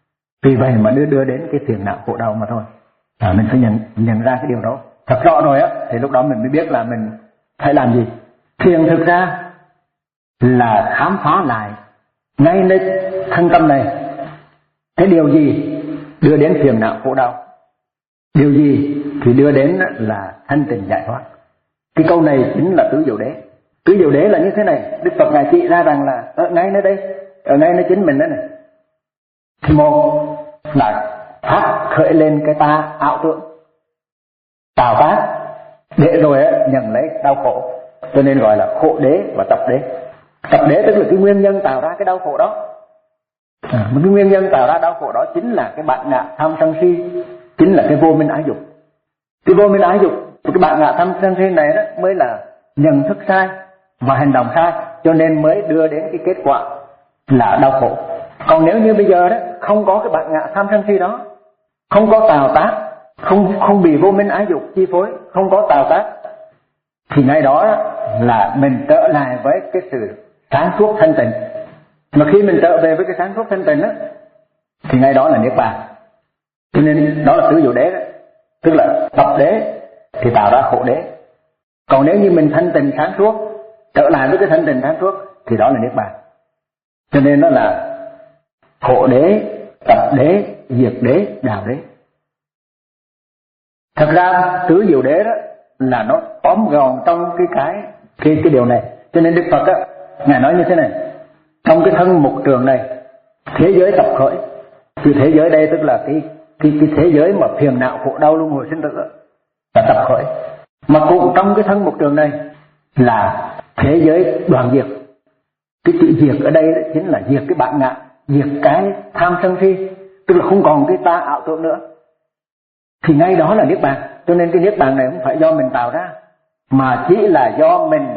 [SPEAKER 1] Vì vậy mà đưa đưa đến cái phiền não khổ đau mà thôi. À, mình phải nhận nhận ra cái điều đó thật rõ rồi á, thì lúc đó mình mới biết là mình phải làm gì. Thiền thực ra là khám phá lại ngay nơi thân tâm này, cái điều gì đưa đến phiền não khổ đau, điều gì thì đưa đến là thanh tịnh giải thoát. Cái câu này chính là tứ diệu đế. Tứ diệu đế là như thế này, Đức Phật ngài chỉ ra rằng là ở ngay nơi đây, ở ngay nơi chính mình đó này. Thì một là phát khởi lên cái ta ảo tưởng, tạo tác để rồi nhận lấy đau khổ, cho nên gọi là khổ đế và tập đế. Tập đế tức là cái nguyên nhân tạo ra cái đau khổ đó. À, cái nguyên nhân tạo ra đau khổ đó chính là cái bản ngã tham sân si, chính là cái vô minh ái dục. Cái vô minh ái dục, cái bản ngã tham sân si này đó mới là nhận thức sai và hành động sai, cho nên mới đưa đến cái kết quả là đau khổ. Còn nếu như bây giờ đó không có cái bản ngã tham sân si đó, không có tạo tác, không không bị vô minh ái dục chi phối, không có tạo tác, thì ngay đó là mình trở lại với cái sự sáng suốt thanh tịnh. Mà khi mình trở về với cái sáng suốt thanh tịnh đó, thì ngay đó là niết bàn. Cho nên đó là tứ diệu đế đó, tức là tập đế thì tạo ra khổ đế. Còn nếu như mình thanh tịnh sáng suốt, trở lại với cái thanh tịnh sáng suốt, thì đó là niết bàn. Cho nên nó là khổ đế, tập đế, diệt đế, đạo đế. Thật ra tứ diệu đế đó là nó tóm gọn trong cái cái cái cái điều này. Cho nên Đức Phật á, ngài nói như thế này: trong cái thân mục trường này, thế giới tập khởi. Thì thế giới đây tức là cái cái cái thế giới mà phiền não khổ đau luân hồi sinh tử là tập khởi. Mà cũng trong cái thân mục trường này là thế giới đoạn diệt. Cái chữ diệt ở đây chính là diệt cái bản ngã, diệt cái tham sân si, tức là không còn cái ta ảo tưởng nữa. Thì ngay đó là niết bàn. Cho nên cái niết bàn này không phải do mình tạo ra, mà chỉ là do mình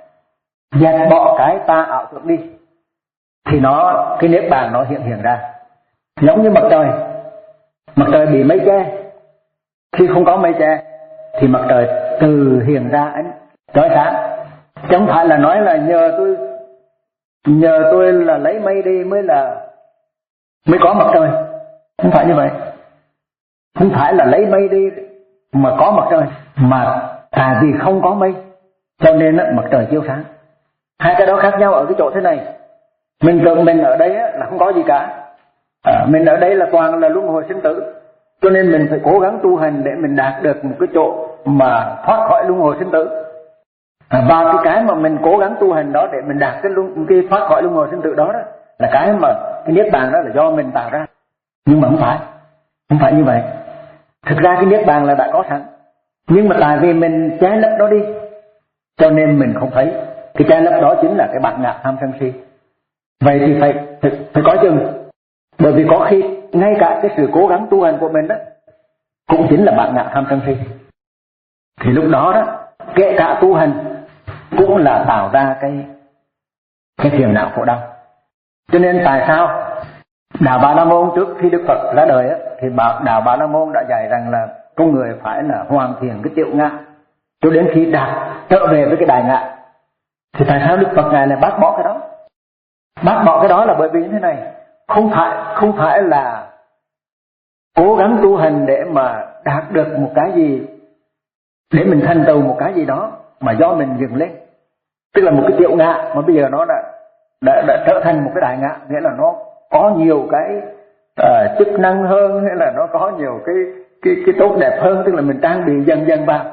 [SPEAKER 1] dẹp bỏ cái ta ảo tưởng đi, thì nó cái niết bàn nó hiện hiện ra. Giống như mặt trời, mặt trời bị mây che, khi không có mây che thì mặt trời từ hiện ra ánh chói sáng. Chứ không phải là nói là nhờ tôi nhờ tôi là lấy mây đi mới là mới có mặt trời, không phải như vậy. Không phải là lấy mây đi mà có mặt trời, mà tại vì không có mây cho nên mặt trời chiếu sáng. Hai cái đó khác nhau ở cái chỗ thế này. Mình tưởng mình ở đây là không có gì cả, à, mình ở đây là toàn là luân hồi sinh tử, cho nên mình phải cố gắng tu hành để mình đạt được một cái chỗ mà thoát khỏi luân hồi sinh tử. À, và cái cái mà mình cố gắng tu hành đó để mình đạt cái, luân, cái thoát khỏi luân hồi sinh tử đó, đó là cái mà cái niết bàn đó là do mình tạo ra. Nhưng mà không phải, không phải như vậy. Thực ra cái niết bàn là đã có sẵn, nhưng mà tại vì mình che lấp đó đi, cho nên mình không thấy. Cái che lấp đó chính là cái bản ngã tham sân si. Vậy thì phải, phải, phải có chừng. Bởi vì có khi ngay cả cái sự cố gắng tu hành của mình đó cũng chính là bản ngã tham sân si. Thì lúc đó đó, kể cả tu hành cũng là tạo ra cái cái phiền não khổ đau. Cho nên tại sao Đạo Bà La Môn trước khi Đức Phật ra đời á, thì Đạo Bà La Môn đã dạy rằng là con người phải là hoàn thiện cái tiểu ngã cho đến khi đạt trở về với cái đại ngã. Thì tại sao Đức Phật ngài lại bác bỏ cái đó? Bác bỏ cái đó là bởi vì như thế này, không phải không phải là cố gắng tu hành để mà đạt được một cái gì, để mình thành tựu một cái gì đó, mà do mình dừng lên. Tức là một cái tiểu ngã mà bây giờ nó đã đã, đã trở thành một cái đại ngã, nghĩa là nó có nhiều cái uh, chức năng hơn, hay là nó có nhiều cái cái cái tốt đẹp hơn, tức là mình trang bị dần dần vào.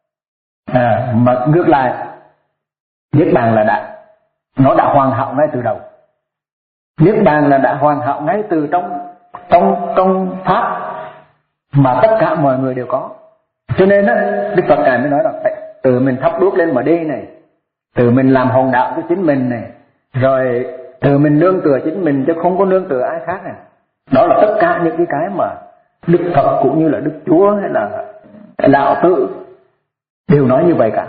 [SPEAKER 1] À, mà ngược lại, niết bàn là đã nó đã hoàn hảo ngay từ đầu. Niết bàn là đã hoàn hảo ngay từ trong trong trong pháp mà tất cả mọi người đều có. Cho nên á, Đức Phật ngài mới nói là phải từ mình thắp đuốc lên mà đi này, từ mình làm hòn đạo cho chính mình này, rồi từ mình nương tựa chính mình chứ không có nương tựa ai khác này. Đó là tất cả những cái cái mà Đức Phật cũng như là Đức Chúa hay là Lão Tử đều nói như vậy cả.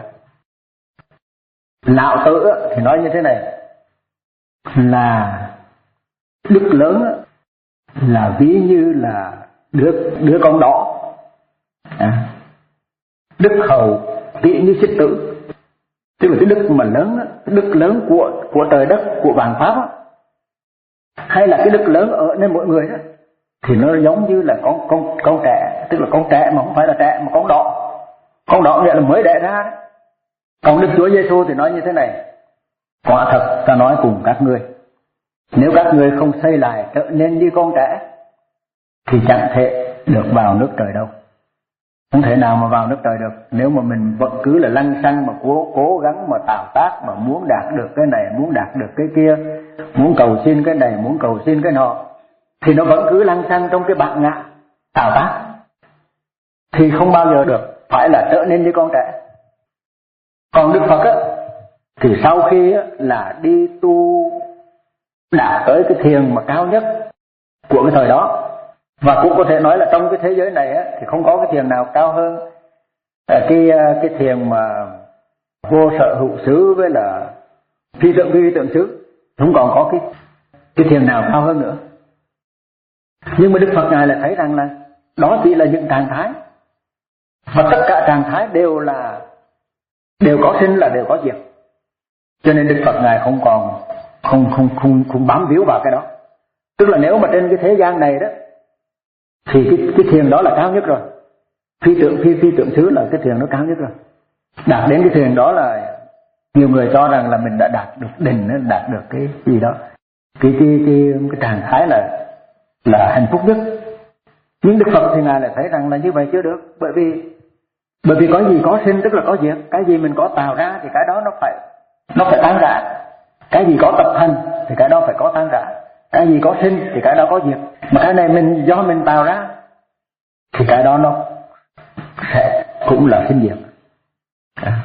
[SPEAKER 1] Lão Tử thì nói như thế này, là đức lớn là ví như là đứa đứa con đỏ, à, đức hầu ví như xích tử. Tức là cái đức mà lớn, đức lớn của của trời đất, của vạn pháp, hay là cái đức lớn ở nơi mỗi người đó, thì nó giống như là con con con trẻ, tức là con trẻ mà không phải là trẻ mà con đỏ. Con đỏ nghĩa là mới đẻ ra đó. Còn Đức Chúa Giêsu thì nói như thế này: quả thật ta nói cùng các ngươi, nếu các ngươi không xây lại trở nên như con trẻ thì chẳng thể được vào nước trời đâu. Không thể nào mà vào nước trời được nếu mà mình vẫn cứ là lăng xăng mà cố cố gắng mà tạo tác, mà muốn đạt được cái này, muốn đạt được cái kia, muốn cầu xin cái này, muốn cầu xin cái nọ, thì nó vẫn cứ lăng xăng trong cái bản ngã tạo tác, thì không bao giờ được, phải là trở nên như con trẻ. Còn Đức Phật á, thì sau khi á, là đi tu đạt tới cái thiền mà cao nhất của cái thời đó, và cũng có thể nói là trong cái thế giới này á, thì không có cái thiền nào cao hơn cái cái thiền mà vô sở hữu xứ với là phi tượng phi tượng xứ, không còn có cái cái thiền nào cao hơn nữa. Nhưng mà Đức Phật ngài lại thấy rằng là đó chỉ là những trạng thái, và tất cả trạng thái đều là đều có sinh là đều có diệt. Cho nên Đức Phật ngài không còn không không không không bám víu vào cái đó. Tức là nếu mà trên cái thế gian này đó thì cái cái thiền đó là cao nhất rồi. Phi tượng phi phi tượng xứ là cái thiền nó cao nhất rồi. Đạt đến cái thiền đó là nhiều người cho rằng là mình đã đạt được đỉnh, đạt được cái gì đó, cái cái cái cái trạng thái là là hạnh phúc nhất. Nhưng Đức Phật thì ngài lại thấy rằng là như vậy chưa được, bởi vì bởi vì có gì có sinh tức là có diệt. Cái gì mình có tạo ra thì cái đó nó phải nó phải tan rã. Cái gì có tập thành thì cái đó phải có tan rã. Cái gì có sinh thì cái đó có diệt. Mà cái này mình do mình tạo ra thì cái đó nó sẽ cũng là sinh diệt. À.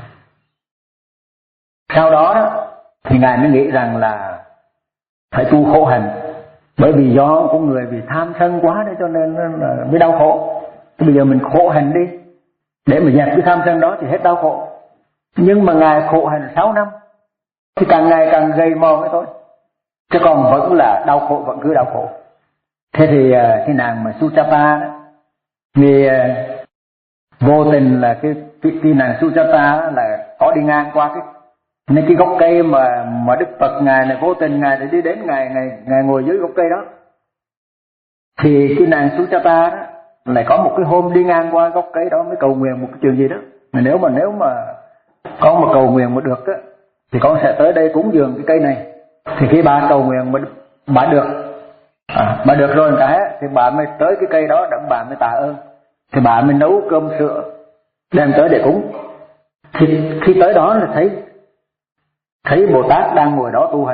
[SPEAKER 1] Sau đó đó thì ngài mới nghĩ rằng là phải tu khổ hạnh, bởi vì do con người vì tham sân quá đấy cho nên là mới đau khổ. Thì bây giờ mình khổ hạnh đi để mà dẹp cái tham sân đó thì hết đau khổ. Nhưng mà ngài khổ hạnh sáu năm thì càng ngày càng gầy mòn cái thôi, chứ còn vẫn là đau khổ, vẫn cứ đau khổ. Thế thì cái nàng mà Suchapa đó, vì vô tình là cái cái, cái nàng Suchapa là có đi ngang qua cái nên cái gốc cây mà mà Đức Phật ngài này vô tình ngài để đi đến ngài ngài ngài ngồi dưới gốc cây đó. Thì cái nàng Suchapa đó lại có một cái hôm đi ngang qua gốc cây đó mới cầu nguyện một cái chuyện gì đó. Mà nếu mà nếu mà con mà cầu nguyện mà được á thì con sẽ tới đây cúng dường cái cây này. Thì khi bà cầu nguyện mà bà được à, bà được rồi cái thì bà mới tới cái cây đó đặng bà mới tạ ơn. Thì bà mới nấu cơm sữa đem tới để cúng. Thì khi tới đó là thấy thấy Bồ Tát đang ngồi đó tu hành,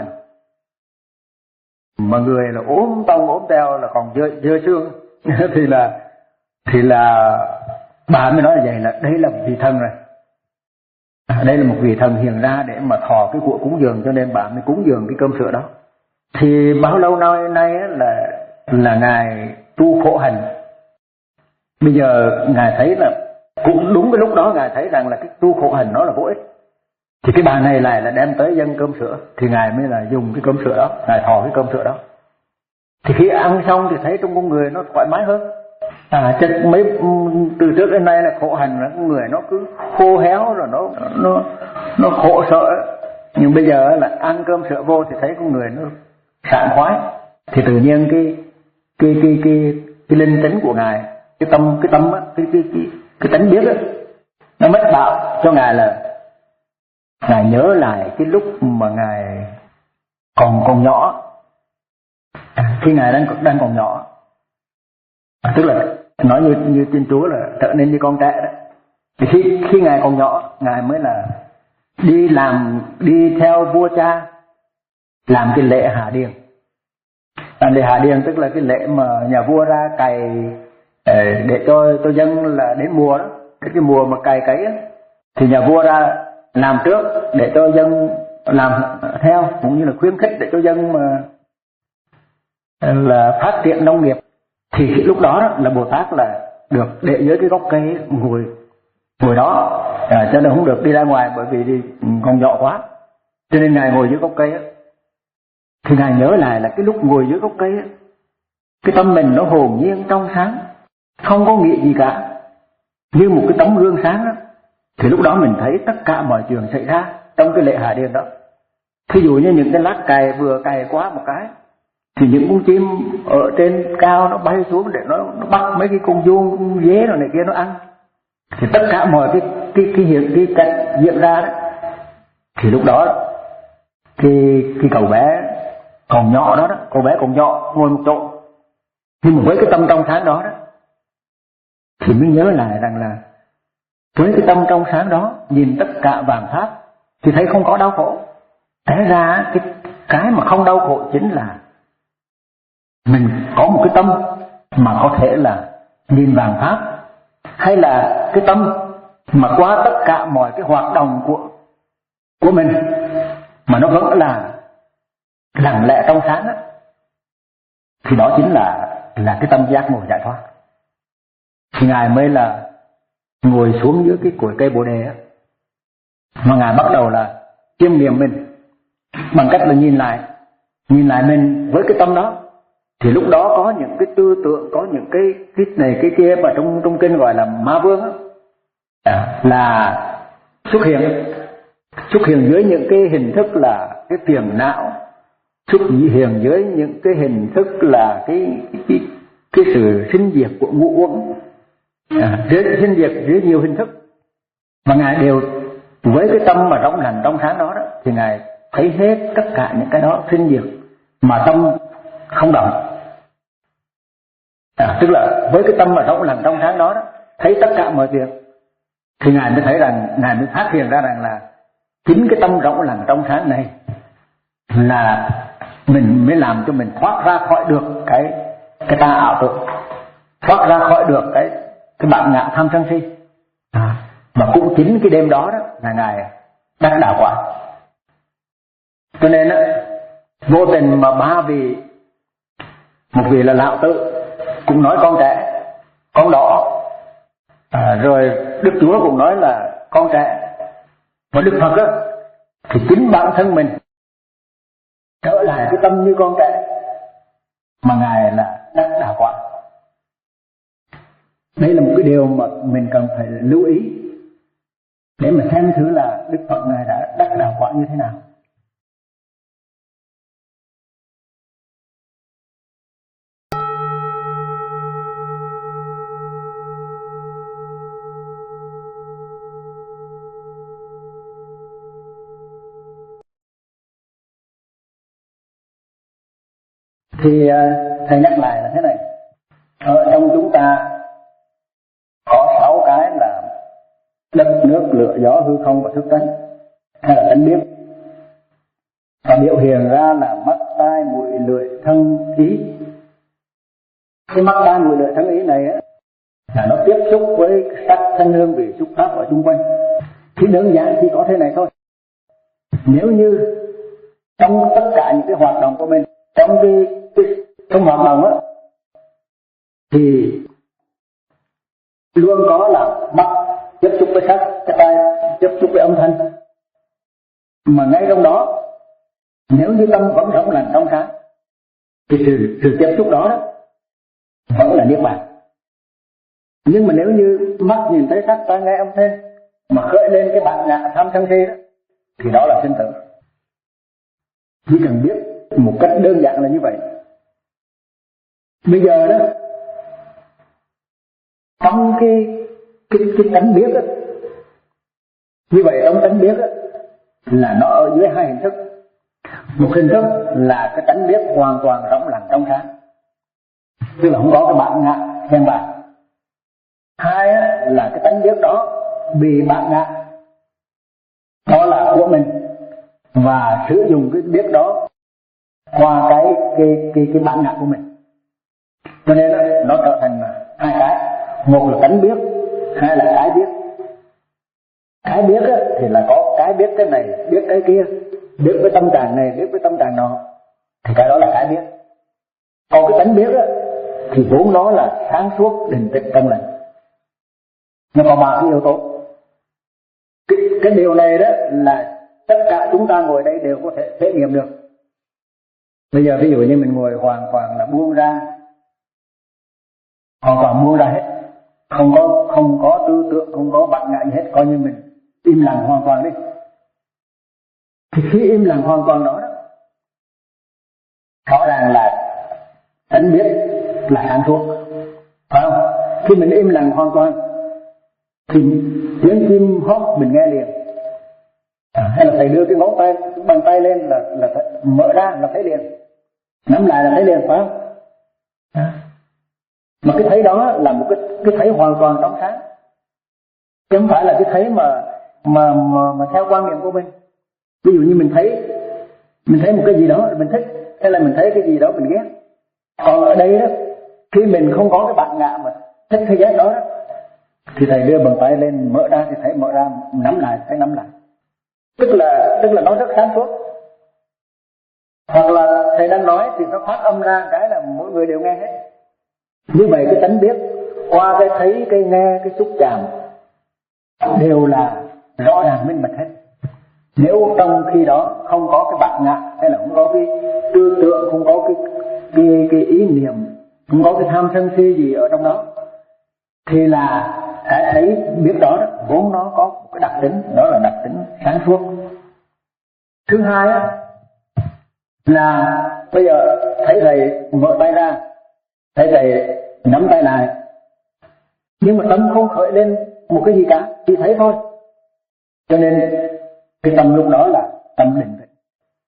[SPEAKER 1] mà người là ốm tông ốm teo là còn dơ, dơ xương. thì là thì là bà mới nói là vậy, là đây là một vị thần rồi, à, đây là một vị thần hiện ra để mà thọ cái của cúng dường, cho nên bà mới cúng dường cái cơm sữa đó. Thì bao lâu nay nay là là ngài tu khổ hạnh. Bây giờ ngài thấy là cũng đúng cái lúc đó ngài thấy rằng là cái tu khổ hạnh nó là vô ích. Thì cái bà này lại là đem tới dâng cơm sữa, thì ngài mới là dùng cái cơm sữa đó, ngài thọ cái cơm sữa đó. Thì khi ăn xong thì thấy trong con người nó thoải mái hơn. À, chứ mấy từ trước đến nay là khổ hành là con người nó cứ khô héo rồi nó nó nó khổ sợ. Nhưng bây giờ là ăn cơm sữa vô thì thấy con người nó sảng khoái. Thì tự nhiên cái cái cái cái cái linh tính của ngài, cái tâm cái tâm á, cái cái cái cái tánh biết á, nó mất bảo cho ngài là ngài nhớ lại cái lúc mà ngài còn còn nhỏ, à, khi ngài đang đang còn nhỏ, à, tức là nói như như Thiên Chúa là trở nên như con trẻ đó. Thì khi khi ngài còn nhỏ, ngài mới là đi làm đi theo vua cha làm cái lễ hạ điền. Làm lễ hạ điền tức là cái lễ mà nhà vua ra cày để cho cho dân là đến mùa đó, cái cái mùa mà cày cấy á, thì nhà vua ra làm trước để cho dân làm theo, cũng như là khuyến khích để cho dân mà là phát triển nông nghiệp. Thì lúc đó, đó là Bồ Tát là được để dưới cái gốc cây ngồi ngồi đó, à, cho nên không được đi ra ngoài bởi vì đi còn nhỏ quá, cho nên ngài ngồi dưới gốc cây á. Thì ngài nhớ lại là cái lúc ngồi dưới gốc cây á, cái tâm mình nó hồn nhiên trong sáng, không có nghĩ gì cả, như một cái tấm gương sáng đó. Thì lúc đó mình thấy tất cả mọi chuyện xảy ra trong cái lễ hạ điền đó. Thí dụ như những cái lát cày vừa cày quá một cái Thì những con chim ở trên cao nó bay xuống để nó, nó bắt mấy cái con vuông, con dế rồi này kia nó ăn. Thì tất cả mọi cái cái cái hiện cái cảnh diễn ra đó, thì lúc đó cái cái cậu bé còn nhỏ đó, đó cậu bé còn nhỏ ngồi một chỗ, nhưng mà với cái tâm trong sáng đó đó thì mới nhớ lại rằng là với cái tâm trong sáng đó nhìn tất cả vạn pháp thì thấy không có đau khổ. Té ra cái cái mà không đau khổ chính là mình có một cái tâm mà có thể là nhìn vạn pháp, hay là cái tâm mà qua tất cả mọi cái hoạt động của của mình mà nó vẫn là lặng lẽ trong sáng đó, thì đó chính là là cái tâm giác ngộ giải thoát. Thì ngài mới là ngồi xuống dưới cái cội cây bồ đề á, mà ngài bắt đầu là chiêm nghiệm mình bằng cách là nhìn lại nhìn lại mình với cái tâm đó. Thì lúc đó có những cái tư tưởng, có những cái cái này cái kia mà trong trong kinh gọi là ma vương á, à, là xuất hiện xuất hiện dưới những cái hình thức là cái phiền não, xuất hiện dưới những cái hình thức là cái cái cái sự sinh diệt của ngũ uẩn, à, dưới sinh diệt dưới nhiều hình thức, mà ngài đều với cái tâm mà rộng lành trong sáng đó, đó thì ngài thấy hết tất cả những cái đó sinh diệt mà tâm không động. À, tức là với cái tâm mà rộng lành trong sáng đó, đó thấy tất cả mọi việc, thì ngài mới thấy rằng, ngài mới phát hiện ra rằng là chính cái tâm rộng lành trong sáng này là mình mới làm cho mình thoát ra khỏi được cái cái tà ảo tưởng, thoát ra khỏi được cái cái bản ngã tham sân si. À, và cũng chính cái đêm đó đó là ngài đắc đạo quả. Cho nên á, vô tình mà ba vị, một vị là Lão Tử cũng nói con trẻ, con đỏ, à, rồi Đức Chúa cũng nói là con trẻ, và Đức Phật á thì chính bản thân mình trở lại cái tâm như con trẻ mà ngài là đắc đạo quả. Đây là một cái điều mà mình cần phải lưu ý để mà xem thử là Đức Phật ngài đã đắc đạo quả như thế nào. Thì thầy nhắc lại là thế này, ở trong chúng ta có sáu cái là đất, nước, lửa, gió, hư không và thức tánh, hay là tánh biết, và biểu hiện ra là mắt, tai, mũi, lưỡi, thân, ý. Cái mắt, tai, mũi, lưỡi, thân, ý này á là nó tiếp xúc với sắc, thanh, hương, vị, xúc, pháp ở xung quanh. Thì đơn giản chỉ có thế này thôi. Nếu như trong tất cả những cái hoạt động của mình, trong cái, cái trong hoạt động á, thì luôn có là mắt tiếp xúc với sắc, cái tai tiếp xúc với âm thanh, mà ngay trong đó nếu như tâm vẫn rộng lành trong sáng thì sự, sự tiếp xúc đó, đó vẫn là niết bàn. Nhưng mà nếu như mắt nhìn thấy sắc, tai nghe âm thanh mà khởi lên cái bản ngã tham sân si đó, thì đó là sinh tử. Chỉ cần biết một cách đơn giản là như vậy. Bây giờ đó, trong cái cái cái tánh biết đó, như vậy trong tánh biết đó, là nó ở dưới hai hình thức. Một hình thức là cái tánh biết hoàn toàn rộng lặng trong sáng, tức là không có cái bản ngã khen bản. Hai là cái tánh biết đó bị bản ngã, đó là của mình, và sử dụng cái biết đó qua cái cái cái cái bản ngã của mình. Cho nên đó, nó trở thành hai cái, một là tánh biết, hai là cái biết. Cái biết á, thì là có cái biết cái này, biết cái kia, biết với tâm trạng này, biết với tâm trạng nọ, thì cái đó là cái biết. Còn cái tánh biết á, thì vốn nó là sáng suốt, định tĩnh, trong lành. Nó có ba cái yếu tố. Cái, cái điều này đó là tất cả chúng ta ngồi đây đều có thể thể nghiệm được. Bây giờ ví dụ như mình ngồi hoàn toàn là buông ra, hoàn toàn buông ra hết, không có không có tư tưởng, không có bản ngã gì hết, coi như mình im lặng hoàn toàn đi. Thì khi im lặng hoàn toàn đó, đó rõ ràng là tánh biết là sáng suốt, phải không? Khi mình im lặng hoàn toàn thì tiếng chim hót mình nghe liền, à, hay là thầy đưa cái ngón tay bàn tay lên là là mở ra là thấy liền, nắm lại là thấy liền, phải không? À. Mà cái thấy đó là một cái cái thấy hoàn toàn trong sáng, chứ không phải là cái thấy mà mà mà, mà theo quan niệm của mình. Ví dụ như mình thấy mình thấy một cái gì đó mình thích, hay là mình thấy cái gì đó mình ghét. Còn ở đây đó, khi mình không có cái bản ngã mà thích hay ghét đó, đó thì thầy đưa bàn tay lên mở ra thì thấy mở ra, nắm lại thấy nắm lại, tức là tức là nó rất sáng suốt. Hoặc là thầy đang nói thì nó phát âm ra cái là mỗi người đều nghe hết. Như vậy cái tánh biết qua cái thấy, cái nghe, cái xúc chạm đều là rõ ràng minh bạch hết. Nếu trong khi đó không có cái bản ngã, hay là không có cái tư tưởng, không có cái cái, cái ý niệm, không có cái tham sân si gì ở trong đó, thì là cái thấy biết đó, đó vốn nó có một cái đặc tính, đó là đặc tính sáng suốt. Thứ hai á, là bây giờ thấy thầy mở tay ra, thấy thầy nắm tay lại, nhưng mà tâm không khởi lên một cái gì cả, chỉ thấy thôi. Cho nên cái tâm lúc đó là tâm định tĩnh.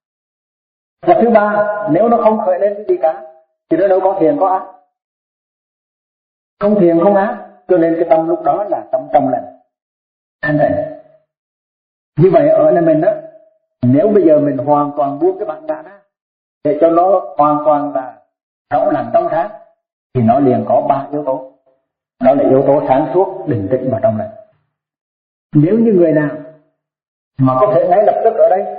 [SPEAKER 1] Và thứ ba, nếu nó không khởi lên cái gì cả thì nó đâu có thiền có ác, không thiền không ác, cho nên cái tâm lúc đó là tâm trong lành, thanh tịnh. Như vậy ở nơi mình đó, nếu bây giờ mình hoàn toàn buông cái bản ngã ra để cho nó hoàn toàn là rõ ràng trong sáng, thì nó liền có ba yếu tố. Đó là yếu tố sáng suốt, định tĩnh và trong lành. Nếu như người nào mà có thể ngay lập tức ở đây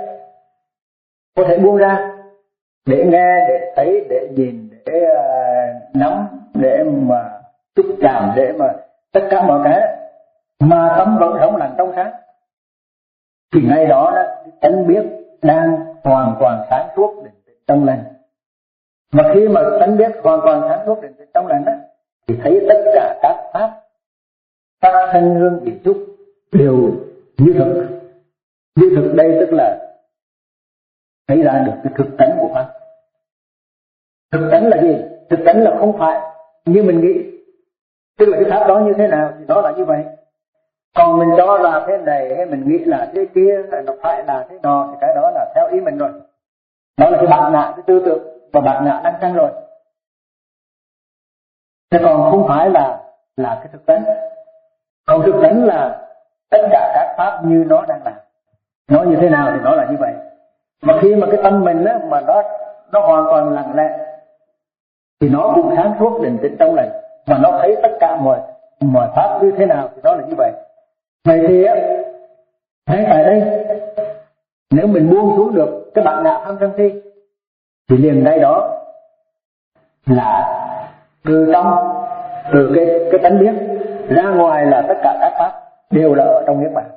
[SPEAKER 1] có thể buông ra để nghe, để thấy, để nhìn, để uh, nắm, để mà xúc chạm, để mà tất cả mọi cái, mà tâm vẫn rộng lành trong sáng, thì ngay đó đó tánh biết đang hoàn toàn sáng suốt, định tĩnh trong lành. Mà khi mà tánh biết hoàn toàn sáng suốt, định tĩnh trong lành đó, thì thấy tất cả các pháp các thanh hương vị xúc đều như thực. Như thực đây tức là thấy ra được cái thực tánh của pháp. Thực tánh là gì? Thực tánh là không phải như mình nghĩ, tức là cái pháp đó như thế nào thì đó là như vậy. Còn mình cho là thế này, hay mình nghĩ là thế kia, hay nó phải là thế nọ, thì cái đó là theo ý mình rồi. Đó là cái bản ngã, cái tư tưởng và bản ngã đang căng rồi. Thế còn không phải là là cái thực tánh. Còn thực tánh là tất cả các pháp như nó đang làm, nó như thế nào thì nó là như vậy. Mà khi mà cái tâm mình á, mà nó nó hoàn toàn lặng lẽ thì nó cũng sáng suốt, định tĩnh trong lành, và nó thấy tất cả mọi mọi pháp như thế nào thì nó là như vậy. Vậy thì á, ngay tại đây nếu mình buông xuống được cái bản ngã tham sân si thì liền đây đó là từ trong, từ cái cái tánh biết ra ngoài là tất cả các pháp đều là ở trong niết bàn.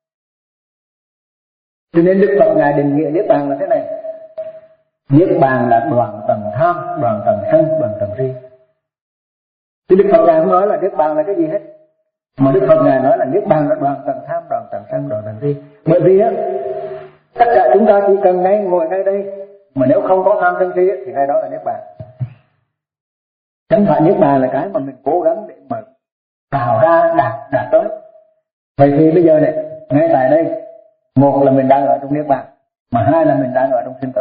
[SPEAKER 1] Cho nên Đức Phật ngài định nghĩa niết bàn là thế này: niết bàn là đoạn tầng tham, đoạn tầng sân, đoạn tầng si. Thì Đức Phật ngài không nói là niết bàn là cái gì hết, mà Đức Phật ngài nói là niết bàn là đoạn tầng tham, đoạn tầng sân, đoạn tầng si. Bởi vì á, tất cả chúng ta chỉ cần ngay ngồi ngay đây, mà nếu không có tham sân si thì ngay đó là niết bàn. Chẳng phải niết bàn là cái mà mình cố gắng để mà tạo ra, đạt đạt tới. Vậy thì bây giờ này, ngay tại đây, một là mình đang ở trong niết bàn, mà hai là mình đang ở trong sinh tử.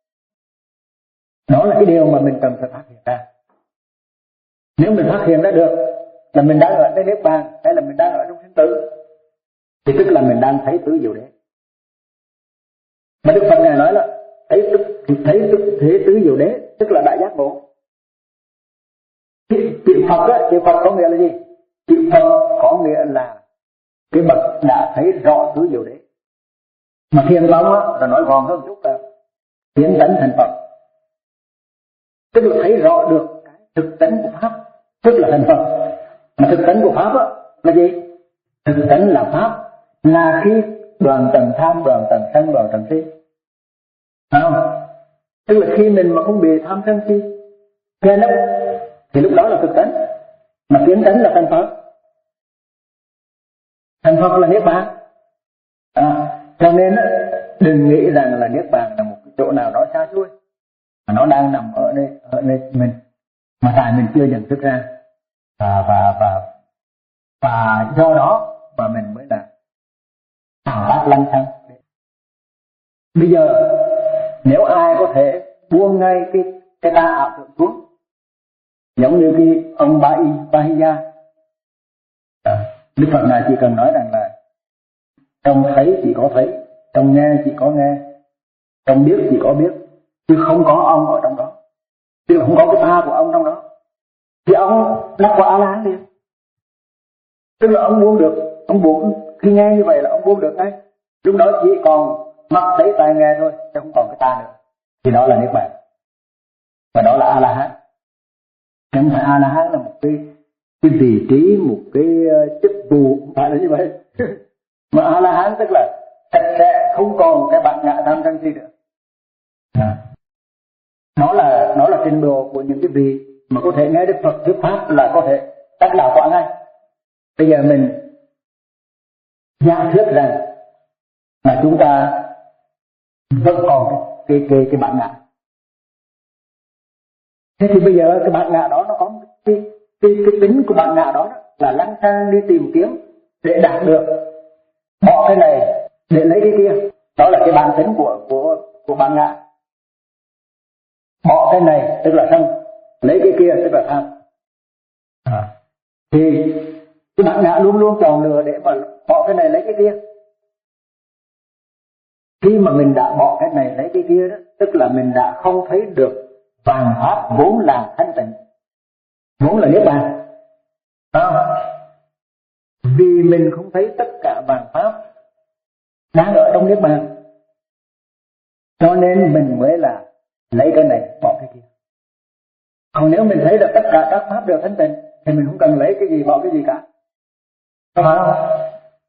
[SPEAKER 1] Đó là cái điều mà mình cần phải phát hiện ra. Nếu mình phát hiện ra được là mình đang ở trong niết bàn hay là mình đang ở trong sinh tử, thì tức là mình đang thấy tứ diệu đế. Mà Đức Phật ngài nói là thấy tức thì thấy tức thế tứ diệu đế, tức là đại giác ngộ. Chữ Phật á, chữ Phật có nghĩa là gì? Chữ Phật có nghĩa là cái bậc đã thấy rõ tứ diệu đế. Mà Thiền Tông á là nói gọn hơn chút là tiến tánh thành Phật, tức là thấy rõ được cái thực tánh của pháp, tức là thành Phật. Mà thực tánh của pháp á là gì? Thực tánh là pháp, là khi đoạn tầng tham, đoạn tầng sân, đoạn tầng si, phải không? Tức là khi mình mà không bị tham sân si che lấp thì lúc đó là thực tánh. Mà tiến tánh là thành Phật. Thành Phật là niết bàn. À, cho nên đừng nghĩ rằng là niết bàn là một chỗ nào đó xa xôi, mà nó đang nằm ở đây, ở đây mình. mà tại mình chưa nhận thức ra, và và và và do đó mà mình mới là tàn tác lăng xăng. Bây giờ nếu ai có thể buông ngay cái cái ta ảo tưởng xuống, giống như cái ông Ba Y Ba Hy Gia, Đức Phật ngài chỉ cần nói rằng là trong thấy chỉ có thấy, trong nghe chỉ có nghe, trong biết chỉ có biết, chứ không có ông ở trong đó, chứ không có cái ta của ông trong đó, thì ông đắc quả A La Hán liền. Tức là ông buông được, ông buông khi nghe như vậy là ông buông được ngay. Lúc đó chỉ còn mắt thấy tai nghe thôi, chứ không còn cái ta nữa, thì đó là niết bàn, và đó là A La Hán. Không phải A La Hán là một cái cái vị trí, một cái chức vụ, không phải là như vậy. Mà A La Hán tức là sạch sẽ, không còn cái bản ngã tham sân si nữa. À. Nó là nó là trình độ của những cái vị mà có thể nghe Đức Phật thuyết pháp là có thể đắc đạo quả ngay. Bây giờ mình giả thuyết rằng là chúng ta vẫn còn cái cái cái, cái bản ngã. Thế thì bây giờ cái bản ngã đó nó có cái cái cái tính của bản ngã đó, đó là lang thang đi tìm kiếm để đạt được, bỏ cái này để lấy cái kia, đó là cái bản tính của của của bản ngã. Bỏ cái này tức là sân, lấy cái kia tức là tham. À. Thì cái bản ngã luôn luôn chọn lựa để mà bỏ cái này lấy cái kia. Khi mà mình đã bỏ cái này lấy cái kia đó, tức là mình đã không thấy được vạn pháp vốn là thanh tịnh, vốn là niết bàn. À. Vì mình không thấy tất cả vạn pháp đang ở trong niết bàn, cho nên mình mới là lấy cái này bỏ cái kia. Còn nếu mình thấy được tất cả các pháp đều thanh tịnh thì mình không cần lấy cái gì bỏ cái gì cả. Có phải không?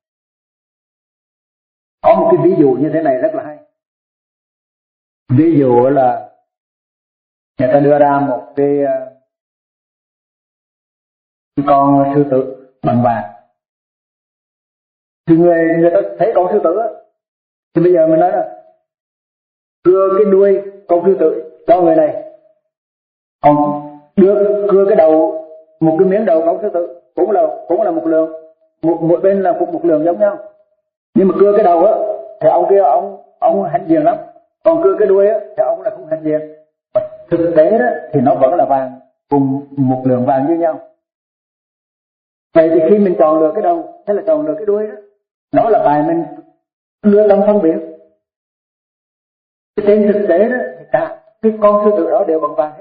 [SPEAKER 1] Có một cái ví dụ như thế này rất là hay. Ví dụ là người ta đưa ra một cái, cái con sư tử bằng vàng. Thì người người ta thấy con sư tử á, thì bây giờ mình nói là cưa cái đuôi con sư tử cho người này, còn đưa cưa cái đầu, một cái miếng đầu con sư tử cũng là cũng là một lượng, một một bên là cũng một lượng giống nhau, nhưng mà cưa cái đầu á thì ông kia ông ông hạnh diện lắm, còn cưa cái đuôi á thì ông là không hạnh diện. Và thực tế đó thì nó vẫn là vàng, cùng một lượng vàng như nhau. Vậy thì khi mình chọn lựa cái đầu hay là chọn lựa cái đuôi đó, đó là bài mình đưa tâm phân biệt. Cái trên thực tế đó thì cả cái con sư tử đó đều bằng vàng hết.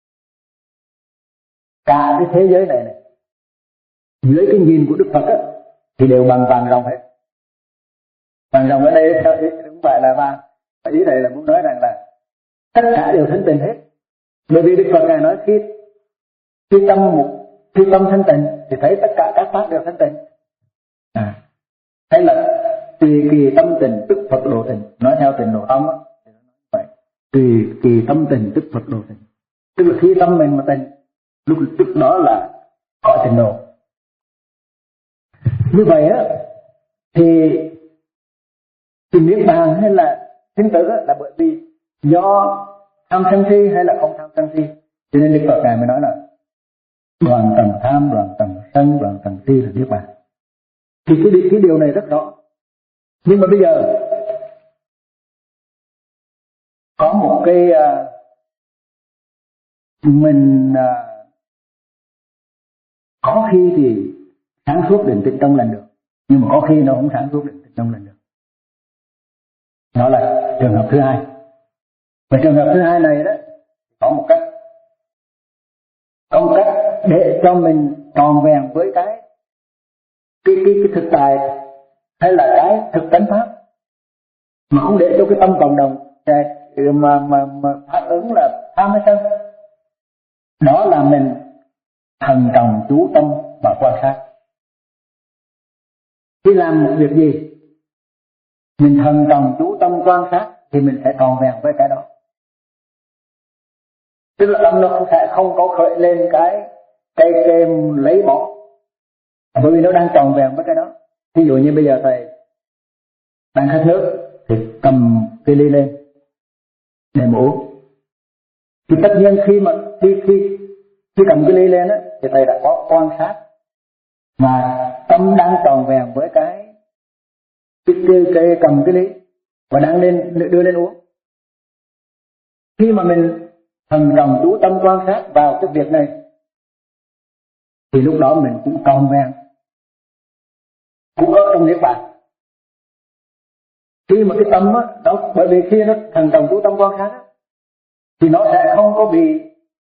[SPEAKER 1] Cả cái thế giới này này, dưới cái nhìn của Đức Phật á, thì đều bằng vàng ròng hết. Vàng ròng ở đây không phải là vàng, ý này là muốn nói rằng là tất cả đều thanh tịnh hết. Bởi vì Đức Phật ngài nói khi khi tâm một khi tâm thanh tịnh thì thấy tất cả các pháp đều thanh tịnh. À, hay là tùy kỳ tâm tình tức Phật độ tình, nói theo Tịnh Độ Tông á, vậy tùy kỳ tâm tình tức Phật độ tình, tức là khi tâm mình mà tình, lúc tức đó là cõi Tịnh Độ. Như vậy á thì thì niết bàn hay là sinh tử là bởi vì do tham sân si hay là không tham sân si, cho nên Đức Phật ngài mới nói là đoàn tầng tham, đoàn tầng sân, đoàn tầng si là niết bàn. Thì cái, cái điều này rất rõ. Nhưng mà bây giờ có một cái uh, mình uh, có khi thì sáng suốt định tĩnh trong lành được, nhưng mà có khi nó không sáng suốt định tĩnh trong lành được. Đó là trường hợp thứ hai. Và trường hợp thứ hai này đó có một cách, có một cách để cho mình tròn vẹn với cái cái cái, cái thực tại hay là cái thực tánh pháp, mà không để cho cái tâm cộng đồng mà mà mà phản ứng là tham hay sân. Đó là mình thần trọng chú tâm và quan sát. Khi làm một việc gì mình thần trọng chú tâm quan sát thì mình sẽ tròn vẹn với cái đó. Tức là tâm nó sẽ không có khởi lên cái cây kem lấy bỏ, bởi vì nó đang tròn vẹn với cái đó. Ví dụ như bây giờ thầy đang khát nước thì cầm cái ly lên để mà uống, thì tất nhiên khi mà khi khi Khi cầm cái ly lên á thì thầy đã có quan sát và tâm đang tròn vẹn với cái cái, cái, cái cầm cái ly và đang lên đưa lên uống. Khi mà mình thần trọng chú tâm quan sát vào cái việc này thì lúc đó mình cũng tròn vẹn, cũng ở trong niết bàn. Khi mà cái tâm á, đó, bởi vì khi nó thần trọng chú tâm quan sát á, thì nó sẽ không có bị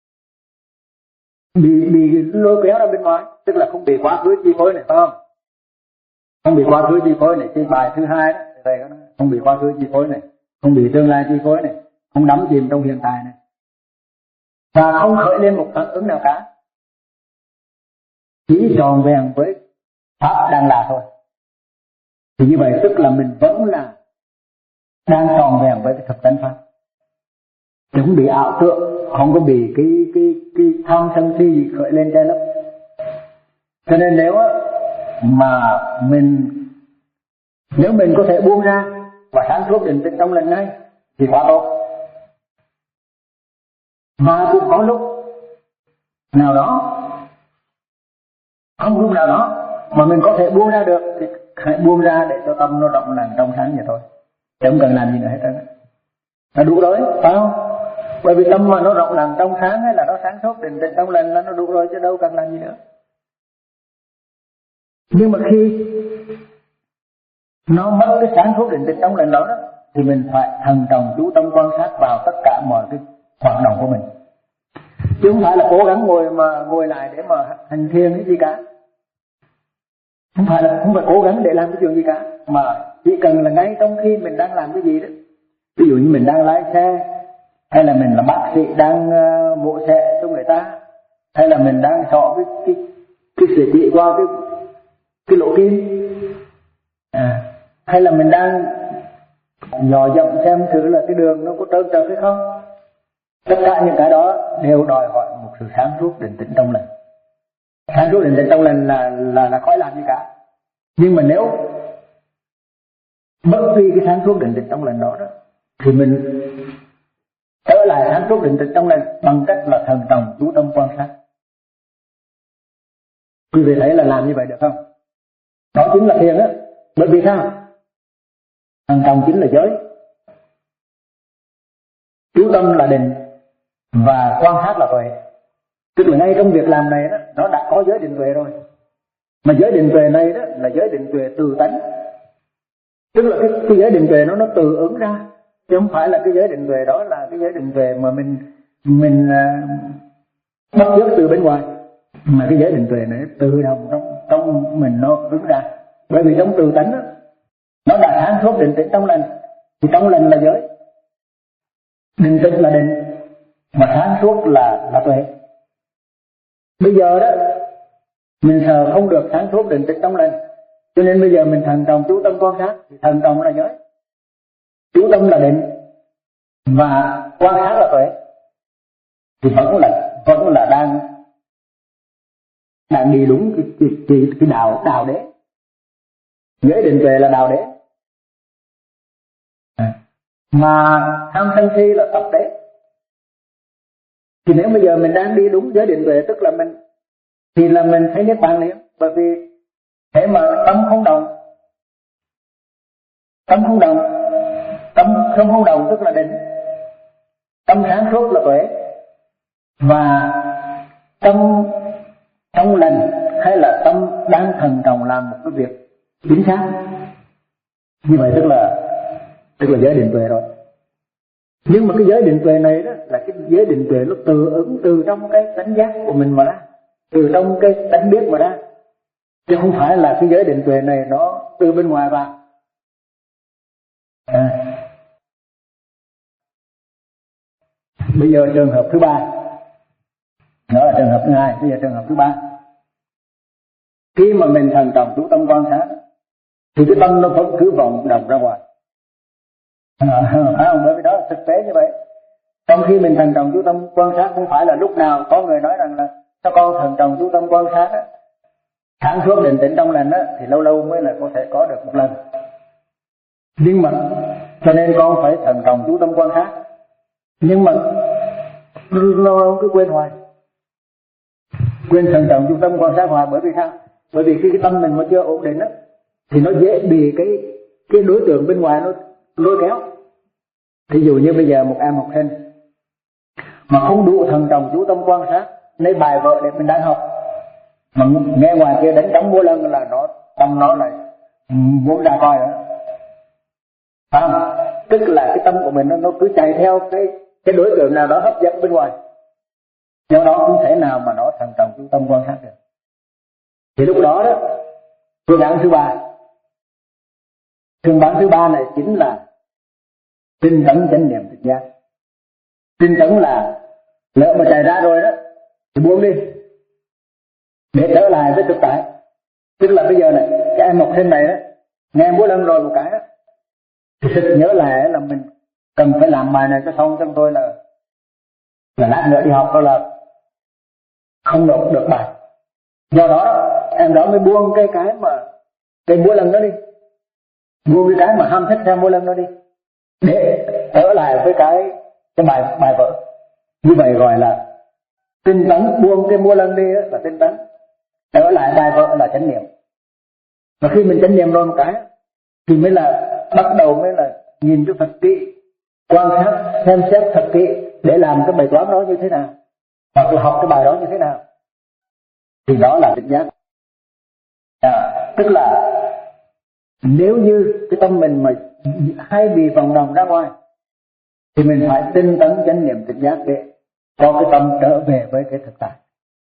[SPEAKER 1] bị bị lôi kéo ra bên ngoài, tức là không bị quá khứ chi phối này, phải không? Không bị quá khứ chi phối này. Trên bài thứ hai đó, thầy có nói không bị quá khứ chi phối này, không bị tương lai chi phối này, không đắm chìm trong hiện tại này, và không khởi lên một phản ứng nào cả, chỉ tròn vẹn với pháp đang là thôi. Thì như vậy tức là mình vẫn là đang tròn vẹn với cái thực tánh pháp, không bị ảo tưởng, không có bị cái cái cái tham sân si gì khởi lên che lấp. Cho nên nếu mà mình nếu mình có thể buông ra và sáng suốt định tĩnh trong lần ngay thì quá tốt. Mà cũng có lúc nào đó, không lúc nào đó mà mình có thể buông ra được thì hãy buông ra để cho tâm nó rộng lặng trong sáng vậy thôi, chứ không cần làm gì nữa hết trơn. Nó đủ rồi, phải không? Bởi vì tâm mà nó rộng lặng trong sáng hay là nó sáng suốt định tĩnh trong lành là nó đủ rồi, chứ đâu cần làm gì nữa. Nhưng mà khi nó mất cái sáng suốt định tĩnh trong lành đó, đó thì mình phải thần trọng chú tâm quan sát vào tất cả mọi cái hoạt động của mình, chứ không phải là cố gắng ngồi mà ngồi lại để mà hành thiền cái gì cả. Không phải là không phải cố gắng để làm cái chuyện gì cả, mà chỉ cần là ngay trong khi mình đang làm cái gì đó, ví dụ như mình đang lái xe, hay là mình là bác sĩ đang uh, mổ xẻ cho người ta, hay là mình đang sọ cái cái cái sợi chỉ qua cái cái lỗ kim, à, hay là mình đang dò dẫm xem thử là cái đường nó có trơn trượt hay không. Tất cả những cái đó đều đòi hỏi một sự sáng suốt định tĩnh trong lành. Sáng suốt định tĩnh trong lành là là là khỏi làm gì cả. Nhưng mà nếu mất đi cái sáng suốt định tĩnh trong lành đó đó thì mình trở lại sáng suốt định tĩnh trong lành bằng cách là thần trọng chú tâm quan sát. Quý vị thấy là làm như vậy được không? Đó chính là thiền á. Bởi vì sao? Thần trọng chính là giới, chú tâm là định và quan sát là tuệ. Tức là ngay trong việc làm này đó, nó đã có giới định tuệ rồi. Mà giới định tuệ này đó là giới định tuệ từ tánh. Tức là cái, cái giới định tuệ nó nó từ ứng ra, chứ không phải là cái giới định tuệ đó là cái giới định tuệ mà mình mình uh, bắt chước từ bên ngoài, mà cái giới định tuệ này tự động trong trong mình nó ứng ra. Bởi vì trong từ tánh đó, nó đã sáng suốt định tĩnh trong lành, thì trong lành là giới, định tĩnh là định, mà sáng suốt là là tuệ. Bây giờ đó mình sợ không được sáng suốt định tĩnh trong lành, cho nên bây giờ mình thần trọng chú tâm quan sát, thì thần trọng là giới, chú tâm là định và quan sát là tuệ, thì vẫn là vẫn là đang đang đi đúng cái cái, cái, cái đạo đạo đế. Giới định tuệ là đạo đế, à, mà tham sân si là tập đế. Thì nếu bây giờ mình đang đi đúng giới định tuệ, tức là mình thì là mình thấy niết bàn liền. Bởi vì thế mà tâm không động, tâm không động, tâm không không động tức là định, tâm sáng suốt là tuệ, và tâm trong lành hay là tâm đang thần trọng làm một cái việc chính xác. Như vậy tức là tức là giới định tuệ rồi. Nhưng mà cái giới định tuệ này đó là cái giới định tuệ nó tự ứng từ trong cái tánh giác của mình mà ra, từ trong cái tánh biết mà ra, chứ không phải là cái giới định tuệ này nó từ bên ngoài vào. À. Bây giờ trường hợp thứ ba, đó là trường hợp thứ hai. Bây giờ trường hợp thứ ba, khi mà mình thần trọng chú tâm quan sát thì cái tâm nó vẫn cứ vọng động ra ngoài, à, phải không? Bởi vì đó là thực tế như vậy. Trong khi mình thần trọng chú tâm quan sát, không phải là lúc nào có người nói rằng là sao con thần trọng chú tâm quan sát á, sáng suốt định tĩnh trong lành á, thì lâu lâu mới là có thể có được một lần. Nhưng mà cho nên con phải thần trọng chú tâm quan sát, nhưng mà lâu lâu cứ quên hoài. Quyền thận trọng chú tâm quan sát hoài. Bởi vì sao? Bởi vì khi cái tâm mình mà chưa ổn định á, thì nó dễ bị cái cái đối tượng bên ngoài nó lôi kéo. Ví dụ như bây giờ một em học sinh mà không đủ thận trọng chú tâm quan sát lấy bài vở để mình đang học, mà nghe ngoài kia đánh trống múa lân là nó tâm nó lại muốn ra coi nữa. Phải không? Tức là cái tâm của mình nó, nó cứ chạy theo cái cái đối tượng nào đó hấp dẫn bên ngoài, do đó không thể nào mà nó thận trọng chú tâm quan sát được. Thì lúc đó đó, phương án thứ ba, phương án thứ ba này chính là tinh tấn chánh niệm tỉnh giác. Tinh tấn là lỡ mà chạy ra rồi đó thì buông đi để trở lại với thực tại. Tức là bây giờ này, cái em học sinh này đó nghe múa lân rồi một cái đó, thì thực nhớ lại là mình cần phải làm bài này cho xong, cho tôi là là lát nữa đi học đó là không nộp được bài. Do đó em đó mới buông cái cái mà cái múa lân đó đi, buông cái cái mà ham thích theo múa lân đó đi để trở lại với cái cái bài bài vở. Như vậy gọi là tinh tấn. Buông cái múa lân đi là tinh tấn, trở lại bài vở là chánh niệm. Và khi mình chánh niệm rồi một cái thì mới là bắt đầu mới là nhìn cho thật kỹ, quan sát xem xét thật kỹ để làm cái bài toán đó như thế nào, hoặc là học cái bài đó như thế nào, thì đó là tỉnh giác. À, tức là nếu như cái tâm mình mà hay bị vòng đồng ra ngoài thì mình phải tinh tấn chánh niệm tỉnh giác để cho cái tâm trở về với cái thực tại.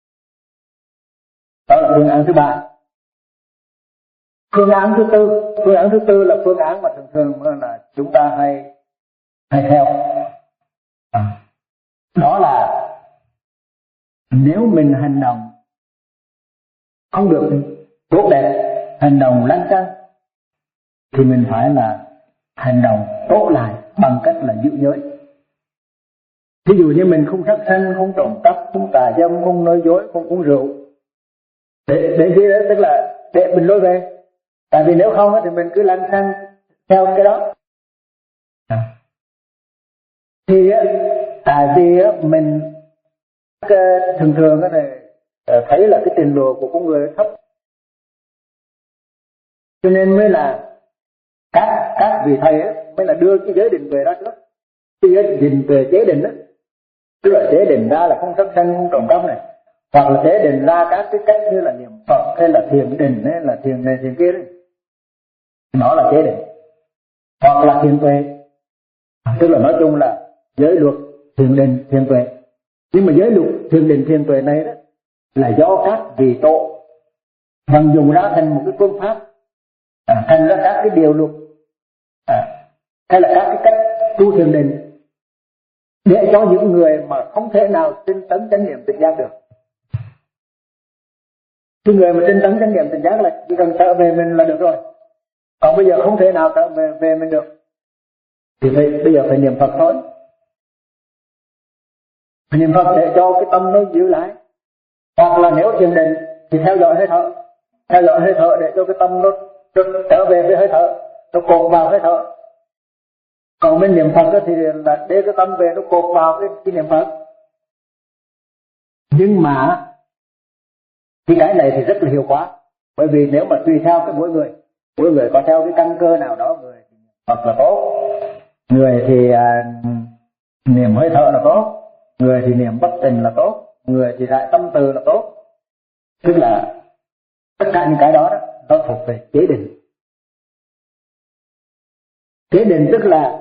[SPEAKER 1] Đó là phương án thứ ba. Phương án thứ tư, phương án thứ tư là phương án mà thường thường là chúng ta hay hay theo. À, đó là nếu mình hành động không được tốt đẹp, hành động lăng xăng, thì mình phải là hành động tốt lại bằng cách là giữ giới. Ví dụ như mình không sát sanh, không trộm cắp, không tà dâm, không nói dối, không uống rượu. Để để gì đó, tức là để mình lôi về. Tại vì nếu không thì mình cứ lăng xăng theo cái đó. À. Thì tại vì mình thường thường thấy là cái trình độ của con người thấp, cho nên mới là các các vị thầy mới là đưa cái giới định về đó trước. Cái giới định về chế định đó, tức là chế định ra là không sát sanh, không trộm cắp này, hoặc là chế định ra các cái cách như là niệm Phật hay là thiền định hay là thiền này thiền kia đấy, nó là chế định. Hoặc là thiền tuệ, tức là nói chung là giới luật thiền định thiền tuệ. Nhưng mà giới luật thiền định thiền tuệ này đó là do các vị tổ vận dụng ra thành một cái phương pháp, à, thành ra các cái điều luật, à, hay là các cái cách tu thiền định để cho những người mà không thể nào tinh tấn chánh niệm tỉnh giác được. Cái người mà tinh tấn chánh niệm tỉnh giác là chỉ cần trở về mình là được rồi. Còn bây giờ không thể nào trở về, về mình được thì phải, bây giờ phải niệm Phật thôi. Phải niệm Phật để cho cái tâm nó giữ lại. Hoặc là nếu thiền định thì theo dõi hơi thở, theo dõi hơi thở để cho cái tâm nó trở về với hơi thở, nó cột vào hơi thở. Còn bên niệm Phật thì là để cái tâm về nó cột vào cái, cái niệm Phật. Nhưng mà cái cái này thì rất là hiệu quả, bởi vì nếu mà tùy theo cái mỗi người, mỗi người có theo cái căn cơ nào đó, người thì niệm Phật là tốt, người thì à, niệm hơi thở là tốt, người thì niệm bất tình là tốt, người thì đại tâm từ là tốt. Tức là tất cả những cái đó, đó nó thuộc về chế định. Chế định tức là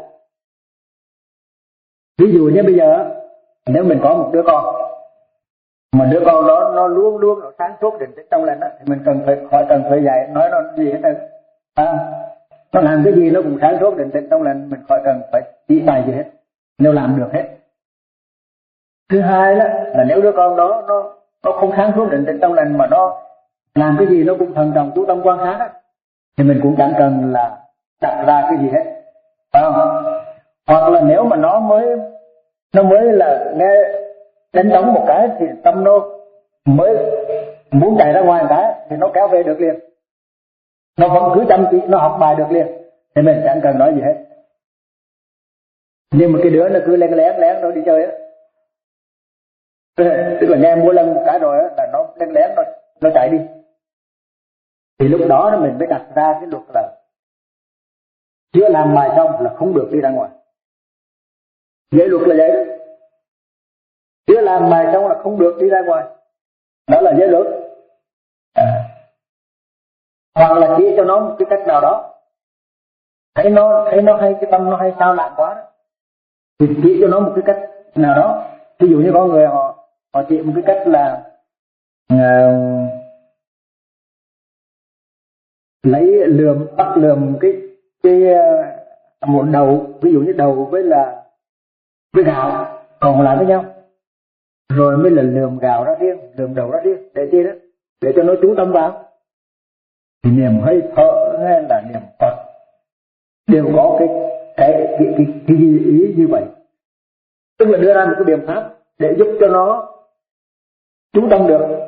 [SPEAKER 1] ví dụ như bây giờ nếu mình có một đứa con mà đứa con đó nó luôn luôn nó sáng suốt định tĩnh trong lành đó, thì mình cần phải khỏi cần phải dạy nói nó gì hết trơn. À, nó làm cái gì nó cũng sáng suốt định tĩnh trong lành, mình khỏi cần phải chỉ bài gì hết nếu làm được hết. Thứ hai đó là nếu đứa con đó nó nó không sáng suốt định tĩnh trong lành mà nó làm cái gì nó cũng thần trọng chú tâm quan sát đó, thì mình cũng chẳng cần là đặt ra cái gì hết, phải không? Hoặc là nếu mà nó mới nó mới là nghe đánh trống một cái thì tâm nó mới muốn chạy ra ngoài một cái thì nó kéo về được liền, nó vẫn cứ chăm chỉ nó học bài được liền, thì mình chẳng cần nói gì hết. Nhưng mà cái đứa nó cứ lén lén lén nó đi chơi á, Tức là nghe mỗi lần một cái rồi là nó lén lén nó, nó chạy đi. Thì lúc đó mình mới đặt ra cái luật là chưa làm bài xong là không được đi ra ngoài. Giới luật là vậy đó. Chưa làm bài xong là không được đi ra ngoài. Đó là giới luật. À. Hoặc là chỉ cho nó một cái cách nào đó, thấy nó thấy nó hay, cái tâm nó hay sao lãng quá đó, thì chỉ cho nó một cái cách nào đó. Ví dụ như có người họ họ chỉ một cái cách là uh, lấy lườm bắt lườm cái cái uh, một đầu, ví dụ như đầu với là với gạo còn lại với nhau, rồi mới là lườm gạo ra riêng, lườm đầu ra riêng, để chi đó, để cho nó chú tâm vào. Thì niệm hơi thở hay là niệm Phật đều có cái cái cái cái, cái, cái ý như vậy. Tức là đưa ra một cái biện pháp để giúp cho nó chú tâm được.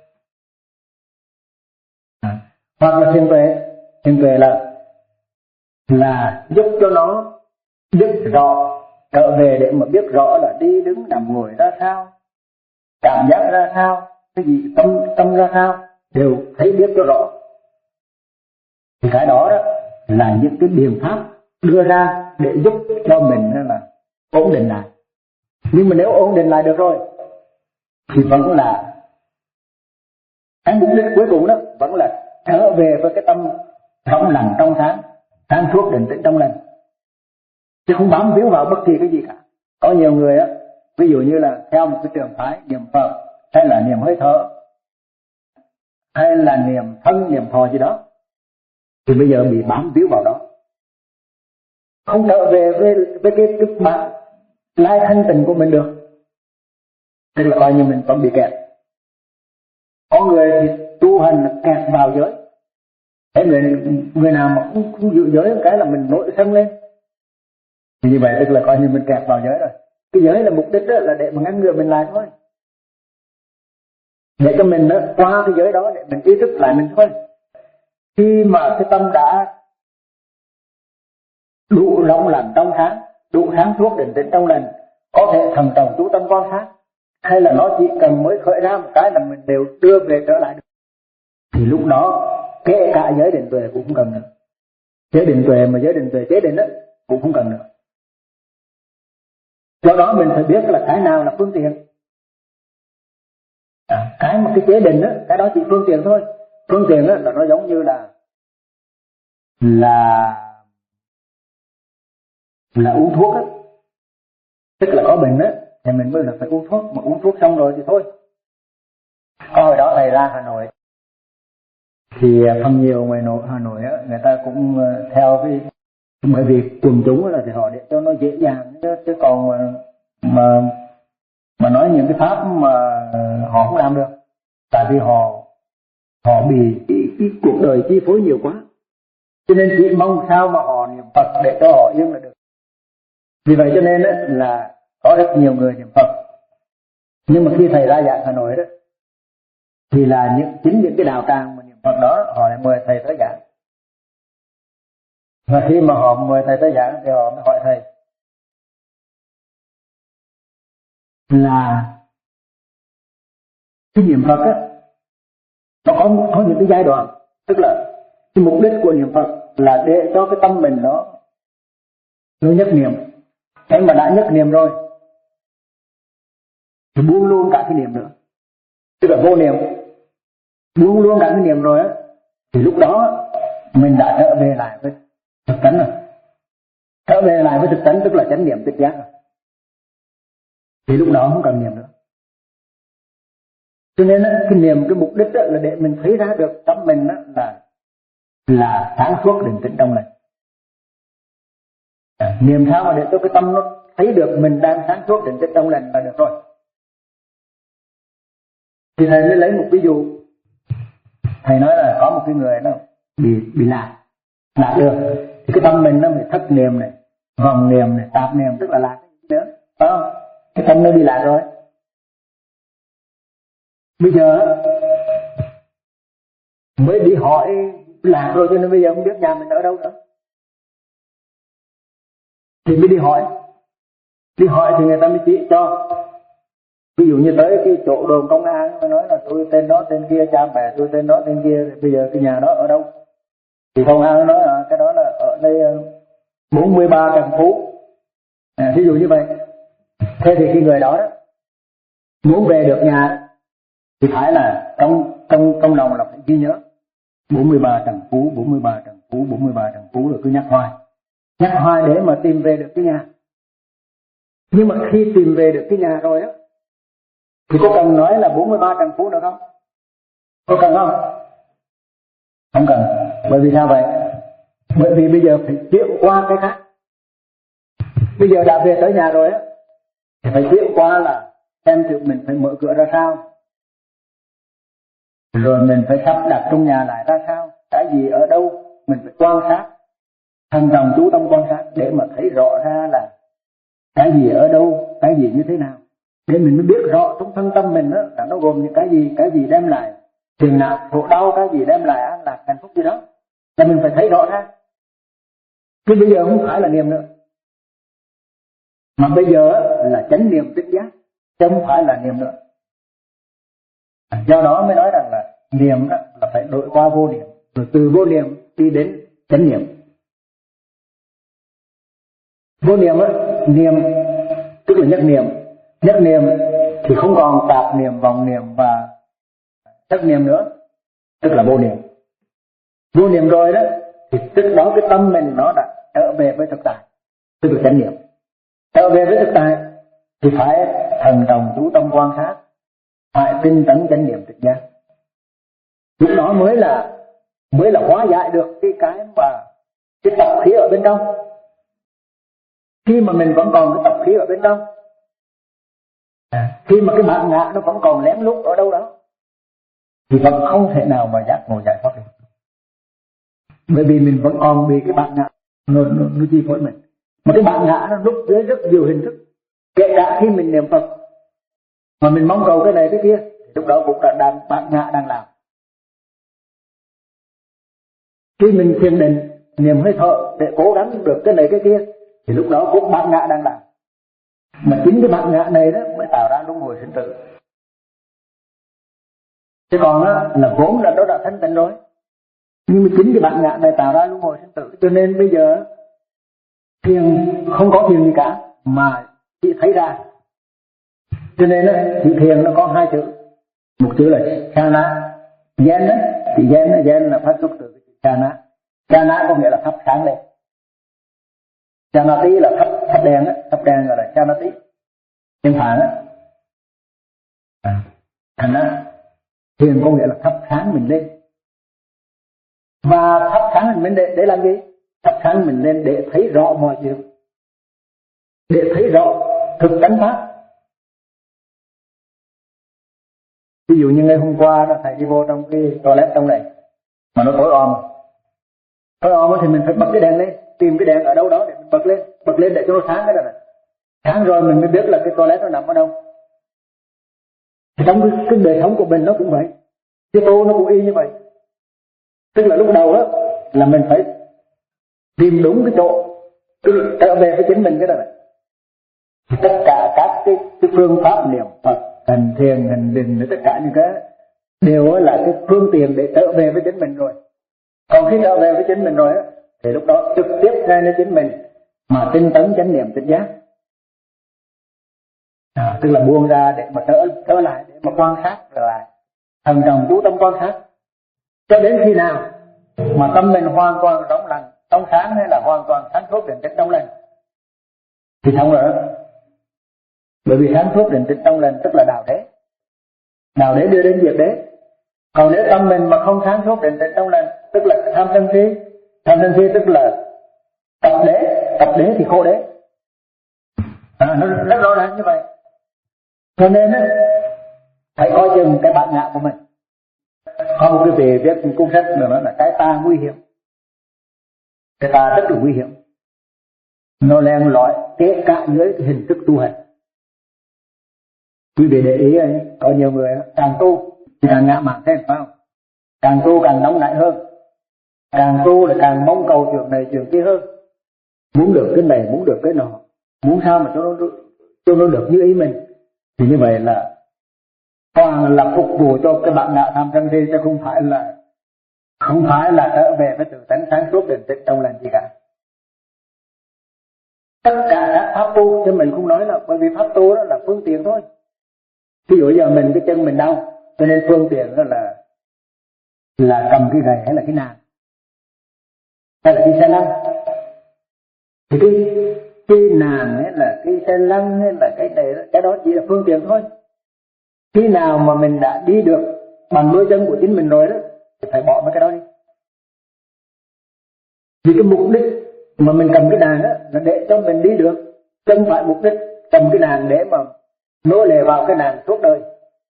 [SPEAKER 1] À, hoặc là thiền tuệ, thiền tuệ là là giúp cho nó biết rõ, trở về để mà biết rõ là đi đứng nằm ngồi ra sao, cảm giác ra sao, cái gì tâm tâm ra sao, đều thấy biết cho rõ. Thì cái đó đó là những cái biện pháp đưa ra để giúp cho mình là ổn định lại. Nhưng mà nếu ổn định lại được rồi thì vẫn là cái mục đích cuối cùng đó vẫn là trở về với cái tâm trong lành trong sáng, sáng suốt định tĩnh trong lành, chứ không bám víu vào bất kỳ cái gì cả. Có nhiều người á, ví dụ như là theo một cái trường phái niệm Phật hay là niệm hơi thở hay là niệm thân niệm thọ gì đó, thì bây giờ bị bám víu vào đó, không trở về với, với cái cái bản lai thanh tịnh của mình được. Tức là coi như mình vẫn bị kẹt. Có người thì tu hành kẹt vào giới, thế người người nào mà không, không giữ giới một cái là mình nổi sân lên, thì như vậy tức là coi như mình kẹt vào giới rồi. Cái giới là mục đích đó là để mà ngăn ngừa mình lại thôi, để cho mình đó, qua cái giới đó để mình ý thức lại mình thôi. Khi mà cái tâm đã đủ rộng lành trong sáng, đủ sáng suốt định tĩnh trong lành, có thể thần trọng chú tâm quan sát, hay là nó chỉ cần mới khởi ra một cái là mình đều đưa về trở lại được, thì lúc đó kể cả giới định tuệ cũng không cần nữa. Giới định tuệ mà giới định tuệ chế định đó cũng không cần nữa. Do đó mình phải biết là cái nào là phương tiện. À, cái mà cái chế định đó, cái đó chỉ phương tiện thôi. Phương tiện đó là nó giống như là là là uống thuốc á, tức là có bệnh á thì mình mới là phải uống thuốc, mà uống thuốc xong rồi thì thôi. Có hồi đó thầy ra Hà Nội thì phần nhiều ngoài nội Hà Nội á, người ta cũng theo cái, bởi vì quần chúng là thì họ để cho nó dễ dàng, chứ, chứ còn mà, mà mà nói những cái pháp mà họ không làm được, tại vì họ họ bị cái, cái cuộc đời chi phối nhiều quá, cho nên chỉ mong sao mà họ niệm Phật để cho họ yên là được. Vì vậy cho nên á, là có rất nhiều người niệm Phật, nhưng mà khi thầy ra giảng Hà Nội đó thì là những chính những cái đạo tràng mà niệm Phật đó họ lại mời thầy tới giảng. Và khi mà họ mời thầy tới giảng thì họ mới hỏi thầy là cái niệm Phật á, nó có, có những cái giai đoạn, tức là cái mục đích của niệm Phật là để cho cái tâm mình nó nó nhất niệm. Thế mà đã nhất niệm rồi thì buông luôn cả cái niệm nữa, tức là vô niệm, buông luôn cả cái niệm rồi á, thì lúc đó mình đã trở về lại với thực tánh rồi. Trở về lại với thực tánh tức là chánh niệm tỉnh giác rồi, thì lúc đó không cần niệm nữa. Cho nên cái niệm, cái mục đích là để mình thấy ra được tâm mình là là sáng suốt định tĩnh trong lành. À, niệm sao mà để cho cái tâm nó thấy được mình đang sáng suốt định tĩnh trong lành là được rồi. Thì thầy mới lấy một ví dụ. Thầy nói là có một cái người nó bị bị lạc, lạc được, thì cái tâm mình nó bị thất niệm này, vòng niệm này, tạp niệm, tức là lạc nữa, phải không? Cái tâm nó bị lạc rồi. Bây giờ mới đi hỏi lạc rồi, cho nên bây giờ không biết nhà mình ở đâu nữa. Thì mới đi hỏi, đi hỏi thì người ta mới chỉ cho Ví dụ như tới cái chỗ đồn công an mới nói là tôi tên đó tên kia, cha mẹ tôi tên đó tên kia, bây giờ cái nhà đó ở đâu? Thì công an nói là cái đó là ở đây bốn mươi ba Trần Phú. À, ví dụ như vậy. Thế thì cái người đó đó muốn về được nhà thì phải là trong trong trong lòng là phải ghi nhớ bốn mươi ba Trần Phú, bốn mươi ba Trần Phú, bốn mươi ba Trần Phú, rồi cứ nhắc hoài. Nhắc hoài để mà tìm về được cái nhà. Nhưng mà khi tìm về được cái nhà rồi đó thì có cần nói là bốn mươi ba Trần Phú nữa không? Có cần không? Không cần. Bởi vì sao vậy? Bởi vì bây giờ phải chuyển qua cái khác. Bây giờ đã về tới nhà rồi á thì phải chuyển qua là xem tự mình phải mở cửa ra sao, rồi mình phải sắp đặt trong nhà lại ra sao, cái gì ở đâu, mình phải quan sát, thận trọng chú tâm quan sát để mà thấy rõ ra là cái gì ở đâu, cái gì như thế nào, để mình mới biết rõ trong thân tâm mình đó là nó gồm những cái gì, cái gì đem lại phiền não khổ đau, cái gì đem lại an lạc hạnh phúc gì đó, là mình phải thấy rõ ra. Chứ bây giờ không phải là niệm nữa, mà bây giờ là chánh niệm tỉnh giác, chứ không phải là niệm nữa. Do đó mới nói rằng là niệm đó là phải đổi qua vô niệm, rồi từ vô niệm đi đến chánh niệm. Vô niệm á, niệm tức là nhất niệm, nhất niệm thì không còn tạp niệm, vọng niệm và thất niệm nữa, tức là vô niệm. Vô niệm rồi đó thì tức đó cái tâm mình nó đã trở về với thực tại, tức là chánh niệm. Trở về với thực tại thì phải thần trọng chú tâm quan sát, phải tinh tấn chánh niệm tỉnh giác. Lúc đó mới là mới là hóa giải được cái cái mà cái tập khí ở bên trong. Khi mà mình vẫn còn cái tập khí ở bên trong, à, khi mà cái bản ngã nó vẫn còn lén lút ở đâu đó, thì vẫn không thể nào mà giác ngộ giải thoát được. Bởi vì mình vẫn còn bị cái bản ngã nó, nó, nó chi phối mình. Mà cái bản ngã nó lúc dưới rất nhiều hình thức. Kể cả khi mình niệm Phật mà mình mong cầu cái này cái kia, lúc đó cũng là đang bản ngã đang làm. Khi mình thiền định niệm hơi thở để cố gắng được cái này cái kia, thì lúc đó cũng bản ngã đang làm. Mà chính cái bản ngã này đó mới tạo ra luân hồi sinh tử. Chứ còn đó, là vốn là nó đã thanh tịnh rồi, nhưng mà chính cái bản ngã này tạo ra luân hồi sinh tử. Cho nên bây giờ thiền không có thiền gì cả mà chỉ thấy ra. Cho nên đó, chữ thiền nó có hai chữ, một chữ là Chana, Zen đó, chữ Zen, Zen là phát xuất từ cái chữ Chana. Chana có nghĩa là thắp sáng lên. Chanati là thắp thắp đèn đó, thắp đèn gọi là Chanati. Tiếng Phạn á, à, thành ra thiền có nghĩa là thắp sáng mình lên. Và thắp sáng mình lên để, để làm gì? Thắp sáng mình lên để thấy rõ mọi chuyện, để thấy rõ thực tánh pháp. Ví dụ như ngày hôm qua đó, thầy đi vô trong cái toilet trong này mà nó tối om, tối om thì mình phải bật cái đèn lên, tìm cái đèn ở đâu đó để mình bật lên, bật lên để cho nó sáng cái đó này. Sáng rồi mình mới biết là cái toilet nó nằm ở đâu. Thì trong cái, cái đời sống của mình nó cũng vậy, cái tô nó cũng y như vậy. Tức là lúc đầu đó là mình phải tìm đúng cái chỗ, tức là trở về với chính mình cái đó này. Thì tất cả các cái, cái phương pháp niệm Phật, hành thiền, hành định, tất cả những cái đều là cái phương tiện để trở về với chính mình rồi. Còn khi trở về với chính mình rồi á, thì lúc đó trực tiếp ngay đến chính mình mà tinh tấn chánh niệm tỉnh giác. À, tức là buông ra để mà trở, trở lại, để mà quan sát trở lại, thần trọng chú tâm quan sát. Cho đến khi nào mà tâm mình hoàn toàn trong lành, trong sáng, hay là hoàn toàn sáng suốt định tĩnh trong lành thì xong rồi đó. Bởi vì sáng suốt định tĩnh trong lành tức là đạo đế, đạo đế đưa đến diệt đế. Còn nếu tâm mình mà không sáng suốt định tĩnh trong lành tức là tham sân si, tham sân si tức là tập đế, tập đế thì khô đế. À, nó rất rõ ràng như vậy. Cho nên á, phải coi chừng cái bản ngã của mình. Có một cái vị viết cuốn sách nữa là cái ta nguy hiểm. Cái ta rất là nguy hiểm, nó len lỏi kể cả dưới cái hình thức tu hành. Quý vị để ý ấy, có nhiều người càng tu thì càng ngã mạn thêm, phải không? Càng tu càng nóng nảy hơn, càng tu là càng mong cầu chuyện này chuyện kia hơn, muốn được cái này, muốn được cái nọ, muốn sao mà cho nó cho nó được như ý mình. Thì như vậy là toàn là phục vụ cho cái bản ngã tham sân si, chứ không phải là không phải là trở về với tự tánh sáng suốt định tĩnh trong lành gì cả. Tất cả các pháp tu, chứ mình không nói là bởi vì pháp tu đó là phương tiện thôi. Ví dụ giờ mình cái chân mình đau, cho nên phương tiện đó là là cầm cái gậy hay là cái nàn hay là cái xe lăn. Thì cái cái nàn hay là cái xe lăn hay là cái này, cái đó chỉ là phương tiện thôi. Khi nào mà mình đã đi được bằng đôi chân của chính mình rồi đó, thì phải bỏ mấy cái đó đi. Vì cái mục đích mà mình cầm cái đàn đó là để cho mình đi được, chứ không phải mục đích cầm cái đàn để mà nối lệ vào cái đàn suốt đời.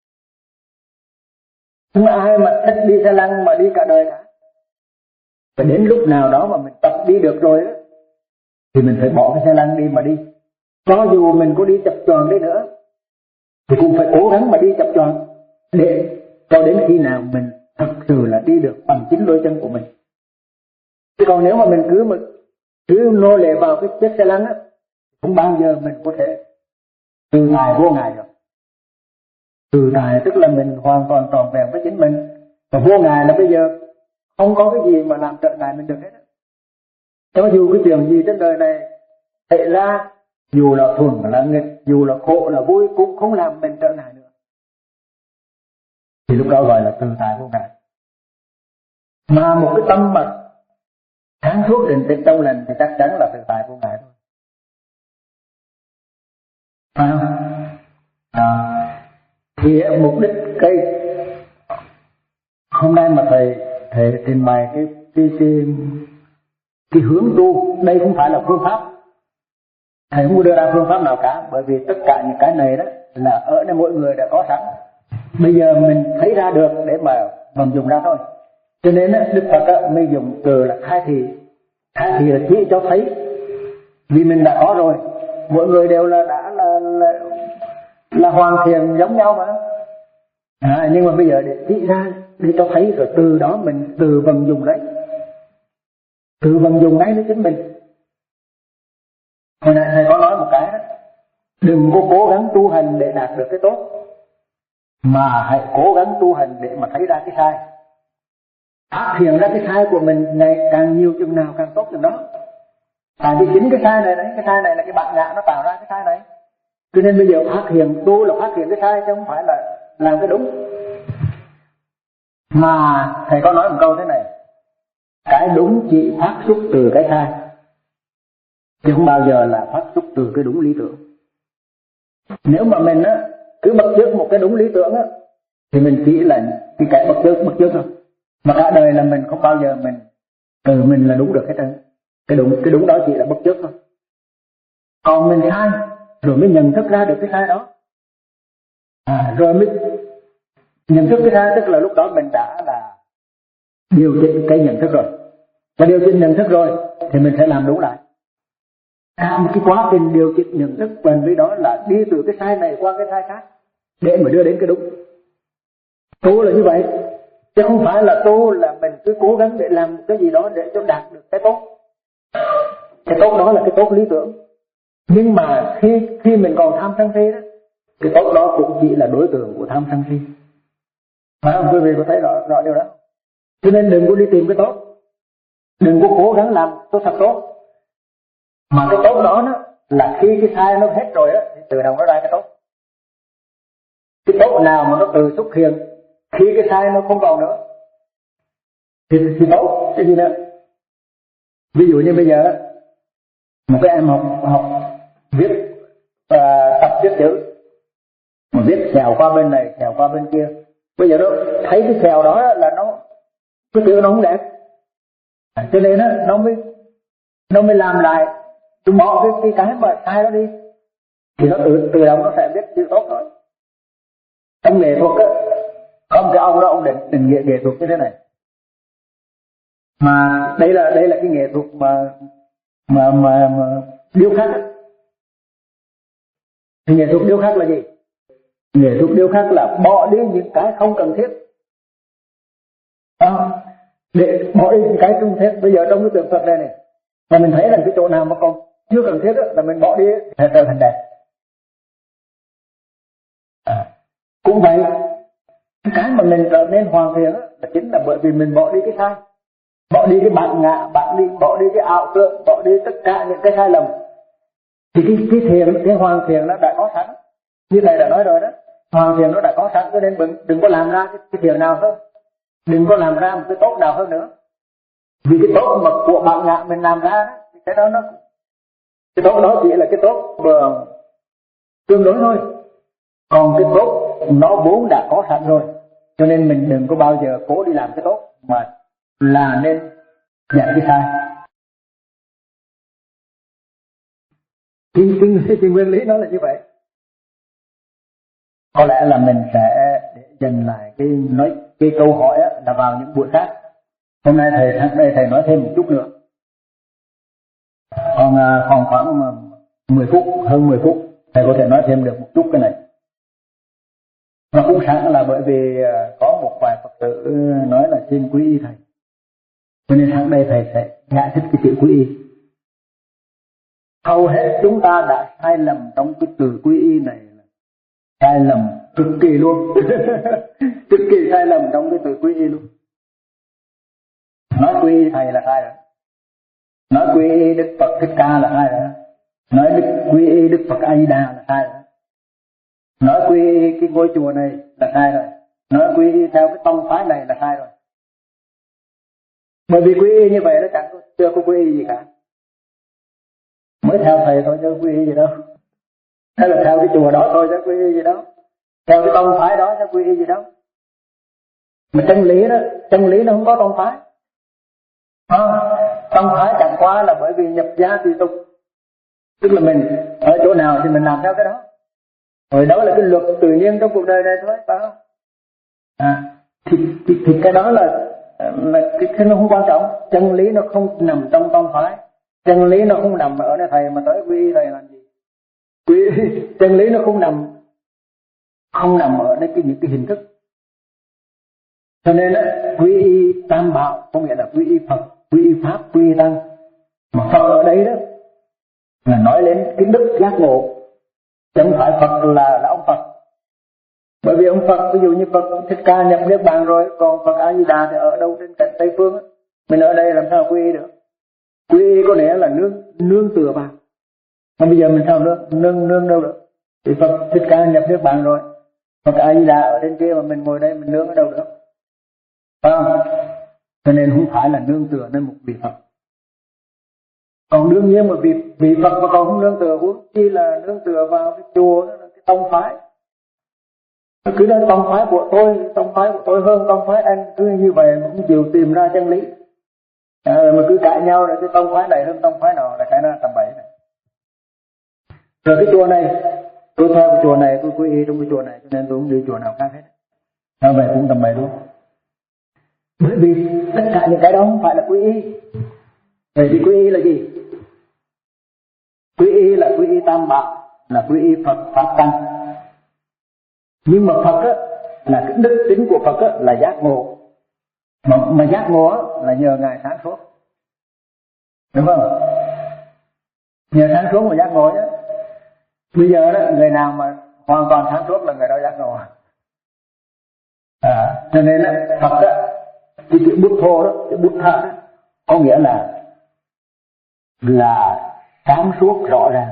[SPEAKER 1] Không ai mà thích đi xe lăn mà đi cả đời cả. Và đến lúc nào đó mà mình tập đi được rồi đó, thì mình phải bỏ cái xe lăn đi mà đi. Cho dù mình có đi chập choạng đi nữa, thì cũng phải cố gắng mà đi chập choạng để cho đến khi nào mình thật sự là đi được bằng chính đôi chân của mình. Chứ còn nếu mà mình cứ mà cứ nô lệ vào cái chiếc xe lăn á, không bao giờ mình có thể từ ngài vô ngài được. Từ ngài tức là mình hoàn toàn trọn vẹn với chính mình, và vô ngài là bây giờ không có cái gì mà làm trợ ngài mình được hết á. Cho dù cái chuyện gì trên đời này xảy ra, dù là thuận là nghịch, dù là khổ là vui, cũng không làm mình trợ ngài nữa. Thì lúc đó gọi là từ tại vô ngài. Mà một cái tâm mà sáng suốt định tĩnh trong lành thì chắc chắn là từ tại vô ngài thôi. Phải không? À, thì mục đích cái hôm nay mà thầy thầy trình bày cái cái cái cái hướng tu, đây không phải là phương pháp. Thầy không có đưa ra phương pháp nào cả, bởi vì tất cả những cái này đó là ở đây mỗi người đã có sẵn. Bây giờ mình thấy ra được để mà vận dụng ra thôi. Cho nên Đức Phật mới dùng từ là khai thị. Khai thị là chỉ cho thấy, vì mình đã có rồi, mỗi người đều là đã là là, là hoàn thiện giống nhau mà. À, nhưng mà bây giờ để chỉ ra, để cho thấy, rồi từ đó mình từ vận dụng đấy, từ vận dụng ngay với chính mình. Hồi nãy thầy có nói một cái đó, đừng có cố gắng tu hành để đạt được cái tốt, mà hãy cố gắng tu hành để mà thấy ra cái sai. Phát hiện ra cái sai của mình ngày càng nhiều chừng nào càng tốt chừng đó. Tại vì chính cái sai này đấy, cái sai này là cái bản ngã nó tạo ra cái sai này. Cho nên bây giờ phát hiện, tu là phát hiện cái sai chứ không phải là làm cái đúng. Mà thầy có nói một câu thế này, cái đúng chỉ phát xuất từ cái sai, chứ không bao giờ là phát xuất từ cái đúng lý tưởng. Nếu mà mình á cứ bắt chước một cái đúng lý tưởng á, thì mình chỉ là cái kẻ bắt chước bắt chước thôi. Mà cả đời là mình không bao giờ mình từ mình là đúng được hết trơn. Cái đúng cái đúng đó chỉ là bắt chước thôi. Còn mình sai rồi mới nhận thức ra được cái sai đó. À, rồi mới nhận thức cái sai, tức là lúc đó mình đã là điều chỉnh cái nhận thức rồi. Và điều chỉnh nhận thức rồi thì mình sẽ làm đúng lại. À, một cái quá trình điều chỉnh nhận thức bằng với đó là đi từ cái sai này qua cái sai khác để mà đưa đến cái đúng. Tu là như vậy, chứ không phải là tu là mình cứ cố gắng để làm cái gì đó để cho đạt được cái tốt. Cái tốt đó là cái tốt lý tưởng. Nhưng mà khi khi mình còn tham sân si đó, cái tốt đó cũng chỉ là đối tượng của tham sân si. Phải không quý vị có thấy rõ, rõ điều đó? Cho nên đừng có đi tìm cái tốt, đừng có cố gắng làm tốt thật tốt. Mà cái tốt đó, đó là khi cái sai nó hết rồi đó, thì tự động nó ra cái tốt. Cái tốt nào mà nó tự xuất hiện khi cái sai nó không còn nữa thì, thì tốt cái gì nữa. Ví dụ như bây giờ một cái em học học viết và tập viết chữ, mà viết xèo qua bên này xèo qua bên kia, bây giờ nó thấy cái xèo đó là nó cái chữ nó không đẹp, à, cho nên đó, nó mới nó mới làm lại, tôi bỏ cái cái cái mà sai đó đi thì nó tự tự động nó sẽ viết chữ tốt rồi. Trong nghệ thuật á, có một cái ông đó ông định định nghệ, nghệ thuật như thế này, mà đây là đây là cái nghệ thuật mà mà mà, mà điêu khắc. Thì nghệ thuật điêu khắc là gì? Nghệ thuật điêu khắc là bỏ đi những cái không cần thiết, à, để bỏ đi những cái không thiết. Bây giờ trong cái tượng Phật này này, mà mình thấy là cái chỗ nào mà còn chưa cần thiết đó, là mình bỏ đi sẽ trở thành đẹp. Cũng vậy, cái mà mình trở nên hoàn thiện đó, là chính là bởi vì mình bỏ đi cái sai, bỏ đi cái bản ngã, bỏ đi bỏ đi cái ảo tưởng, bỏ đi tất cả những cái sai lầm. Thì cái cái thiền, cái hoàn thiện nó đã có sẵn, như thầy đã nói rồi đó, hoàn thiện nó đã có sẵn, cho nên đừng đừng có làm ra cái, cái thiền nào hơn, đừng có làm ra một cái tốt nào hơn nữa. Vì cái tốt mà của bản ngã mình làm ra đó, cái đó nó cái tốt đó chỉ là cái tốt vừa tương đối thôi, còn cái tốt nó vốn đã có sẵn rồi, cho nên mình đừng có bao giờ cố đi làm cái tốt, mà là nên dạy cái sai. Cái, cái, cái nguyên lý nó là như vậy. Có lẽ là mình sẽ dành lại cái nói cái câu hỏi á, là vào những buổi khác. Hôm nay thầy đây thầy nói thêm một chút nữa. Còn còn khoảng mười phút, hơn mười phút, thầy có thể nói thêm được một chút cái này. Và cũng sẵn là bởi vì có một vài Phật tử nói là xin quý y thầy, cho nên sáng đây thầy sẽ giải thích cái chữ quý y. Hầu hết chúng ta đã sai lầm trong cái từ quý y này, sai lầm cực kỳ luôn, cực kỳ sai lầm trong cái từ quý y luôn. Nói quý y thầy là sai rồi, nói quý y Đức Phật Thích Ca là sai rồi, nói đức quý y Đức Phật A Di Đà là sai rồi, nói quý y cái ngôi chùa này là sai rồi, nói quý y theo cái tông phái này là sai rồi. Bởi vì quý y như vậy nó chẳng có, chưa có quý y gì cả, mới theo thầy thôi chứ quý y gì đâu, hay là theo cái chùa đó thôi chứ quý y gì đâu, theo cái tông phái đó chứ quý y gì đâu. Mà chân lý đó, chân lý nó không có tông phái. À, tông phái chẳng qua là bởi vì nhập gia tùy tục, tức là mình ở chỗ nào thì mình làm theo cái đó, rồi đó là cái luật tự nhiên trong cuộc đời này thôi, phải không? À, thì, thì, thì cái đó là, là cái, cái nó không quan trọng. Chân lý nó không nằm trong tông phái, chân lý nó không nằm ở nơi thầy mà tới quy y thầy làm gì. Quy chân lý nó không nằm không nằm ở nơi cái những cái hình thức. Cho nên đó, quy y tam bảo có nghĩa là quy y Phật, quy y Pháp, quy y Tăng. Mà Phật ở đây đó là nói lên cái đức giác ngộ, chứ không phải Phật là, là ông Phật. Bởi vì ông Phật, ví dụ như Phật Thích Ca nhập Niết Bàn rồi, còn Phật A Di Đà thì ở đâu trên cạnh Tây Phương á, mình ở đây làm sao quy y được? Quy y có nghĩa là nương nương tựa vào. Mà bây giờ mình sao nương nương nương đâu được? Thì Phật Thích Ca nhập Niết Bàn rồi, Phật A Di Đà ở trên kia mà mình ngồi đây mình nương ở đâu được? Phải không? Cho nên không phải là nương tựa nên một vị Phật. Còn đương nhiên mà vị, vị Phật mà còn không nương tựa, huống chi là nương tựa vào cái chùa, đó là cái tông phái. Cứ nói tông phái của tôi, tông phái của tôi hơn tông phái anh, cứ như vậy cũng chịu tìm ra chân lý. À, mà cứ cãi nhau là cái tông phái này hơn tông phái nào là cái nó tầm bậy này. Rồi cái chùa này, tôi theo cái chùa này, tôi quy y trong cái chùa này, cho nên tôi không đi chùa nào khác hết. Như vậy cũng tầm bậy luôn. Bởi vì tất cả những cái đó không phải là quy y. Vậy thì quy y là gì? Quy y là quy y tam bảo, là quy y Phật Pháp Tăng. Nhưng mà Phật á, là cái đức tính của Phật á, là giác ngộ. Mà, mà giác ngộ á, là nhờ Ngài sáng suốt. Đúng không? Nhờ sáng suốt mà giác ngộ nhé. Bây giờ đó, người nào mà hoàn toàn sáng suốt là người đó giác ngộ. À, cho nên á, Phật á, cái chữ bút thô đó, cái bút thơ đó, có nghĩa là là sáng suốt rõ ràng.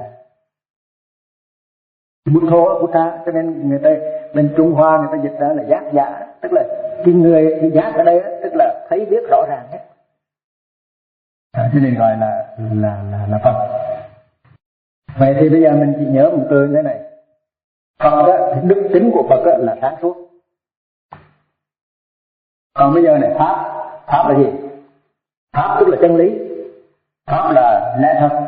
[SPEAKER 1] Bút thô, bút thơ, cho nên người ta bên Trung Hoa người ta dịch ra là giác giả, tức là cái người cái giác ở đây tức là thấy biết rõ ràng hết. À, cho nên gọi là là là là Phật. Vậy thì bây giờ mình chỉ nhớ một từ như thế này. Phật đó, đức tính của Phật đó là sáng suốt. Còn bây giờ này Pháp, Pháp là gì? Pháp tức là chân lý, Pháp là lẽ thật,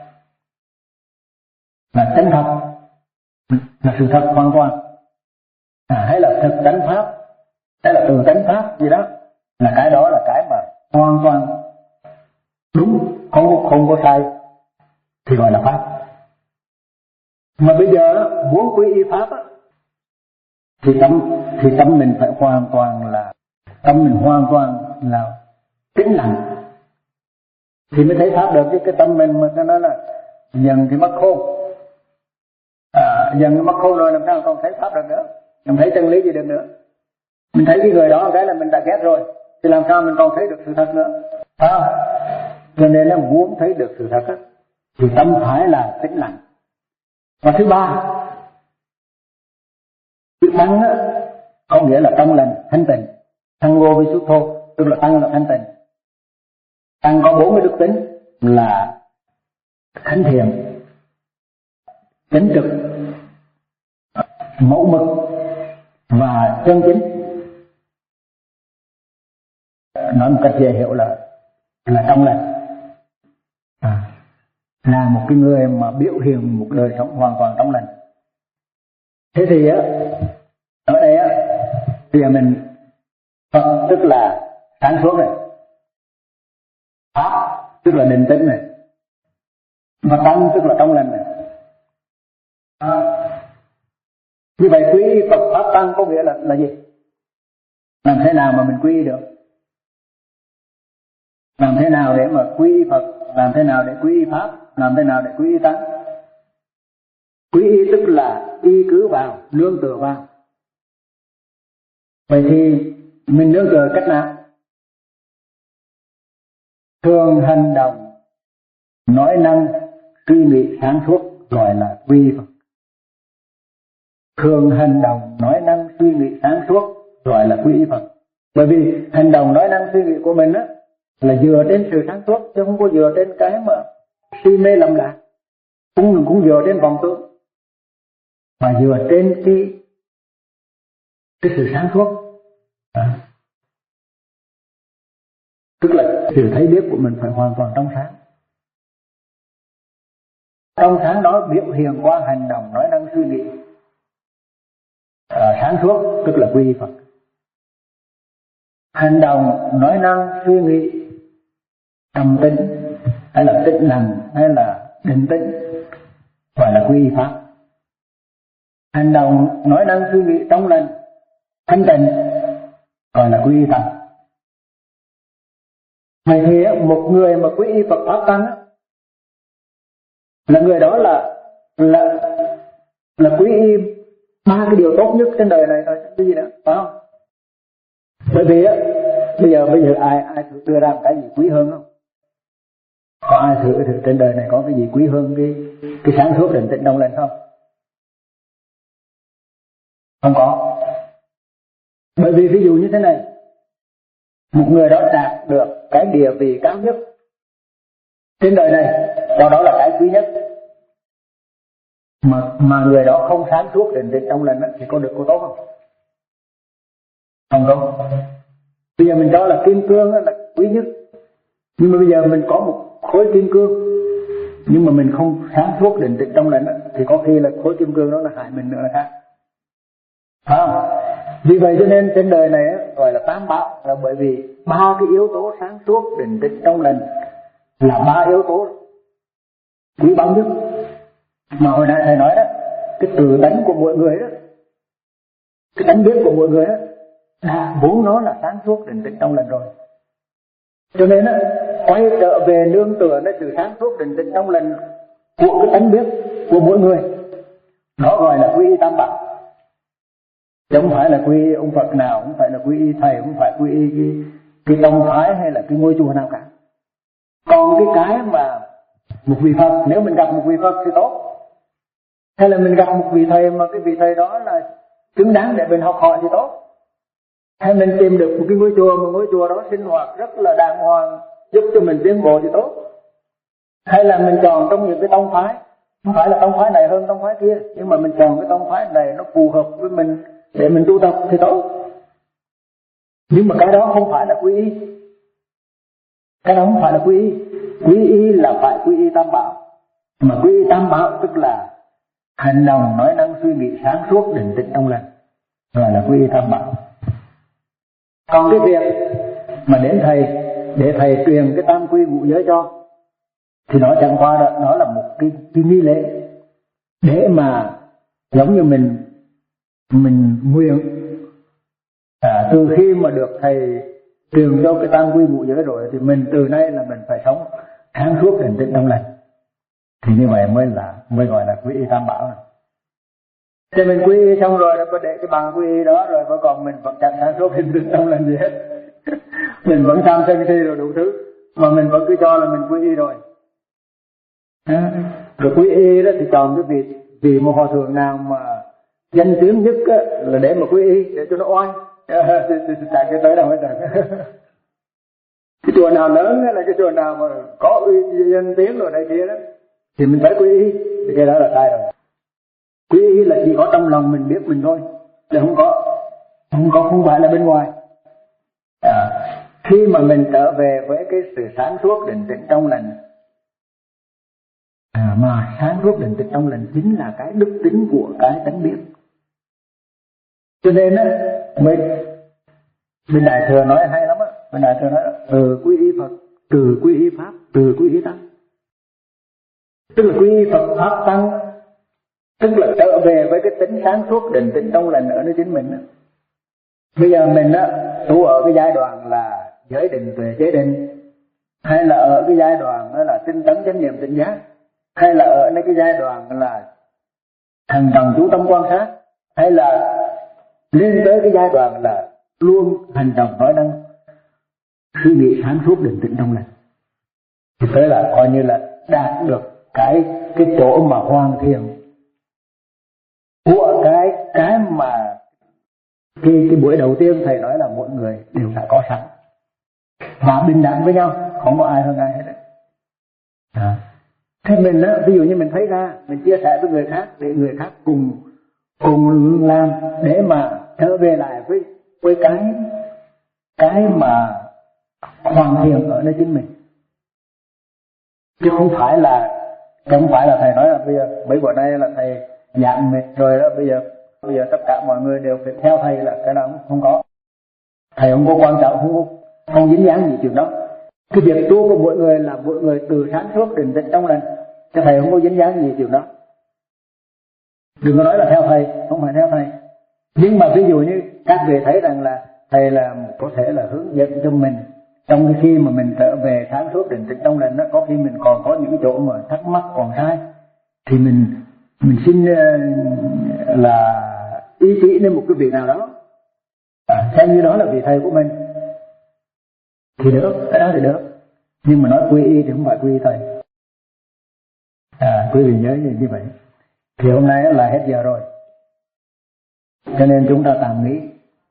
[SPEAKER 1] là chân thật, là sự thật hoàn toàn. À, hay là thực tánh Pháp, hay là từ tánh Pháp gì đó, là cái đó là cái mà hoàn toàn đúng, không không có sai thì gọi là Pháp. Mà bây giờ muốn quy y Pháp á, thì tâm thì tâm mình phải hoàn toàn là tâm mình hoàn toàn là tĩnh lặng thì mới thấy Pháp được. Chứ cái tâm mình mà nó là dần thì mất khôn, à, dần mất khôn rồi làm sao còn thấy Pháp được nữa. mình thấy chân lý gì được nữa. Mình thấy cái người đó cái là mình đã ghét rồi, thì làm sao mình còn thấy được sự thật nữa, phải không? Cho nên là muốn thấy được sự thật á, thì tâm phải là tĩnh lặng. Và thứ ba, chữ tăng á có nghĩa là trong lành, thanh tịnh. Tăng vô vi xuất thô, tức là tăng là thanh tịnh. Tăng có bốn cái đức tính là thánh thiện, chánh trực, mẫu mực và chân chính. Nói một cách dễ hiểu là là trong lành, à, là một cái người mà biểu hiện một đời sống hoàn toàn trong lành. Thế thì á, ở đây á, bây giờ mình Phật tức là sáng suốt này, Pháp tức là định tĩnh này, và Tăng tức là trong lành này. À, như vậy quy y Phật Pháp Tăng có nghĩa là là gì? Làm thế nào mà mình quy y được? Làm thế nào để mà quy y Phật? Làm thế nào để quy y Pháp? Làm thế nào để quy y Tăng? Quy y tức là y cứ vào, nương tựa vào. Vậy thì mình nương tựa cách nào? Thường hành động, nói năng, suy nghĩ sáng suốt gọi là quy y Phật. Thường hành động, nói năng, suy nghĩ sáng suốt gọi là quy y Phật. Bởi vì hành động, nói năng, suy nghĩ của mình á là dựa trên sự sáng suốt, chứ không có dựa trên cái mà si mê lầm lạc, cũng cũng dựa trên vọng tưởng, mà dựa trên cái cái sự sáng suốt. À, tức là sự thấy biết của mình phải hoàn toàn trong sáng. Trong sáng đó biểu hiện qua hành động, nói năng, suy nghĩ à, sáng suốt, tức là quy y Phật. Hành động, nói năng, suy nghĩ trầm tĩnh hay là tĩnh lặng hay là định tĩnh gọi là quy y Pháp. Hành động, nói năng, suy nghĩ trong lành, thanh tịnh gọi là quy y Tăng. Vậy thì một người mà quy y Phật Pháp Tăng là người đó là là là quy y ba cái điều tốt nhất trên đời này thôi, cái gì nữa, phải không? Bởi vì á, bây giờ bây giờ ai ai thử đưa ra một cái gì quý hơn không? Có ai thử, thử trên đời này có cái gì quý hơn cái cái sáng suốt định tĩnh trong lành không? Không có. Bởi vì ví dụ như thế này, một người đó đạt được cái địa vị cao nhất trên đời này, đó đó là cái quý nhất, mà mà người đó không sáng suốt định tĩnh trong lành thì có được có tốt không? Không đâu. Bây giờ mình cho là kim cương là quý nhất, nhưng mà bây giờ mình có một khối kim cương nhưng mà mình không sáng suốt định tĩnh trong lành thì có khi là khối kim cương đó là hại mình nữa là khác, phải không? Vì vậy cho nên trên đời này gọi là tam bảo, là bởi vì ba cái yếu tố sáng suốt, định tĩnh, trong lành là ba yếu tố quý báu nhất. Mà hồi nãy thầy nói đó, cái tự tánh của mỗi người đó, cái tánh biết của mỗi người đó là vốn nó là sáng suốt, định tĩnh, trong lành rồi. Cho nên đó, quay trở về nương tựa nơi sự sáng suốt, định tĩnh, trong lành của cái tánh biết của mỗi người, đó gọi là quy y tam bảo. Chứ không phải là quy y ông Phật nào, không phải là quy y thầy, không phải quy y cái, cái tông phái hay là cái ngôi chùa nào cả. Còn cái cái mà một vị Phật, nếu mình gặp một vị Phật thì tốt, hay là mình gặp một vị thầy mà cái vị thầy đó là xứng đáng để mình học hỏi thì tốt, hay mình tìm được một cái ngôi chùa mà ngôi chùa đó sinh hoạt rất là đàng hoàng, giúp cho mình tiến bộ thì tốt, hay là mình chọn trong những cái tông phái, không phải là tông phái này hơn tông phái kia, nhưng mà mình chọn cái tông phái này nó phù hợp với mình để mình tu tập thì tốt. Nhưng mà cái đó không phải là quy y, cái đó không phải là quy y. Quy y là phải quy y tam bảo. Mà quy y tam bảo tức là hành động, nói năng, suy nghĩ sáng suốt, định tĩnh, trong lành, gọi là quy y tam bảo. Còn cái việc mà đến thầy để thầy truyền cái tam quy ngũ giới cho thì nó chẳng qua đó, nó là một cái, cái nghi lễ để mà giống như mình mình nguyện à, từ khi mà được thầy truyền cho cái tam quy ngũ giới rồi thì mình từ nay là mình phải sống sáng suốt, định tĩnh, trong lành, thì như vậy mới là mới gọi là quy y tam bảo này. Thì mình quy y xong rồi nó để cái bằng quy y đó rồi, mà còn mình vẫn chẳng sản xuất hình thức không làm gì hết. Mình vẫn tham sân si rồi đủ thứ, mà mình vẫn cứ cho là mình quy y rồi. À, rồi quy y đó thì chọn cái vị vị một hòa thượng nào mà danh tiếng nhất á, là để mà quy y để cho nó oai. À, thì, thì, thì chạy cái tới đâu hết rồi. Cái chùa nào lớn là cái chùa nào mà có uy danh tiếng rồi đây kia đó thì mình phải quy y, thì cái đó là sai rồi. Quy y là chỉ có trong lòng mình biết mình thôi, chứ không có không có không phải là bên ngoài. À, khi mà mình trở về với cái sự sáng suốt định tĩnh trong lành, à, mà sáng suốt định tĩnh trong lành chính là cái đức tính của cái tánh biết. Cho nên á, mình bên Đại Thừa nói hay lắm á, bên Đại Thừa nói từ quy y Phật, từ quy y Pháp, từ quy y Tăng. Tức là quy y Phật Pháp Tăng, tức là trở về với cái tính sáng suốt định tĩnh trong lành ở nơi chính mình á. Bây giờ mình á tu ở cái giai đoạn là giới định tuệ chế định, hay là ở cái giai đoạn đó là tinh tấn chánh niệm tỉnh giác, hay là ở cái giai đoạn là thần trọng chú tâm quan sát, hay là lên tới cái giai đoạn là luôn hành động nói năng suy nghĩ sáng suốt định tĩnh trong lành, thì thế là coi như là đạt được cái cái chỗ mà hoàn thiện của cái cái mà cái cái buổi đầu tiên thầy nói là mỗi người đều đã có sẵn và bình đẳng với nhau, không có ai hơn ai hết đấy. À. Thế mình á, ví dụ như mình thấy ra, mình chia sẻ với người khác để người khác cùng cùng làm để mà trở về lại với với cái cái mà hoàn thiện ở nơi chính mình, chứ không phải là không phải là thầy nói là bây giờ mấy bữa nay là thầy giảng mệt rồi đó, bây giờ bây giờ tất cả mọi người đều phải theo thầy, là cái đó không có. Thầy không có quan trọng, không không dính dáng gì chuyện đó. Cái việc tu của mỗi người là mỗi người từ sáng suốt định tĩnh trong lành, cái thầy không có dính dáng gì chuyện đó. Đừng có nói là theo thầy, không phải theo thầy. Nhưng mà ví dụ như các vị thấy rằng là thầy là có thể là hướng dẫn cho mình trong cái khi mà mình trở về sáng suốt định tĩnh trong lành đó, có khi mình còn có những cái chỗ mà thắc mắc còn sai, thì mình mình xin là ý chỉ đến một cái vị nào đó, à, xem như đó là vị thầy của mình thì được, cái đó thì được. Nhưng mà nói quy y thì không phải quy y thầy. À, quý vị nhớ như vậy. Thì hôm nay là hết giờ rồi, cho nên chúng ta tạm nghỉ,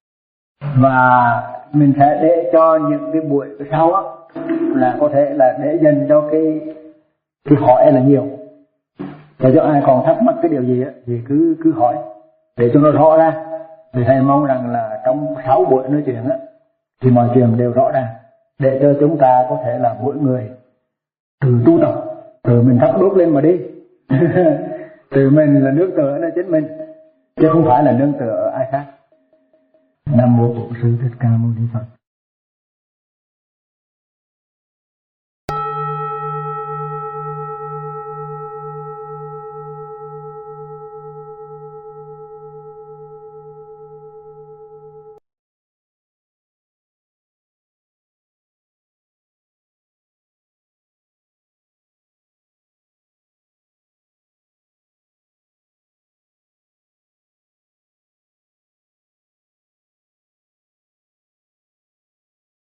[SPEAKER 1] và mình sẽ để cho những cái buổi sau á là có thể là để dành cho cái cái hỏi là nhiều, để cho ai còn thắc mắc cái điều gì á thì cứ cứ hỏi để cho nó rõ ra. Thì thầy mong rằng là trong sáu buổi nói chuyện á thì mọi chuyện đều rõ ràng, để cho chúng ta có thể là mỗi người từ tu tập, từ mình thắp đuốc lên mà đi. Từ mình là nương tựa ở chính mình, chứ không phải là nương tựa ở ai khác. Nam mô Bổn Sư Thích Ca Mâu Ni Phật.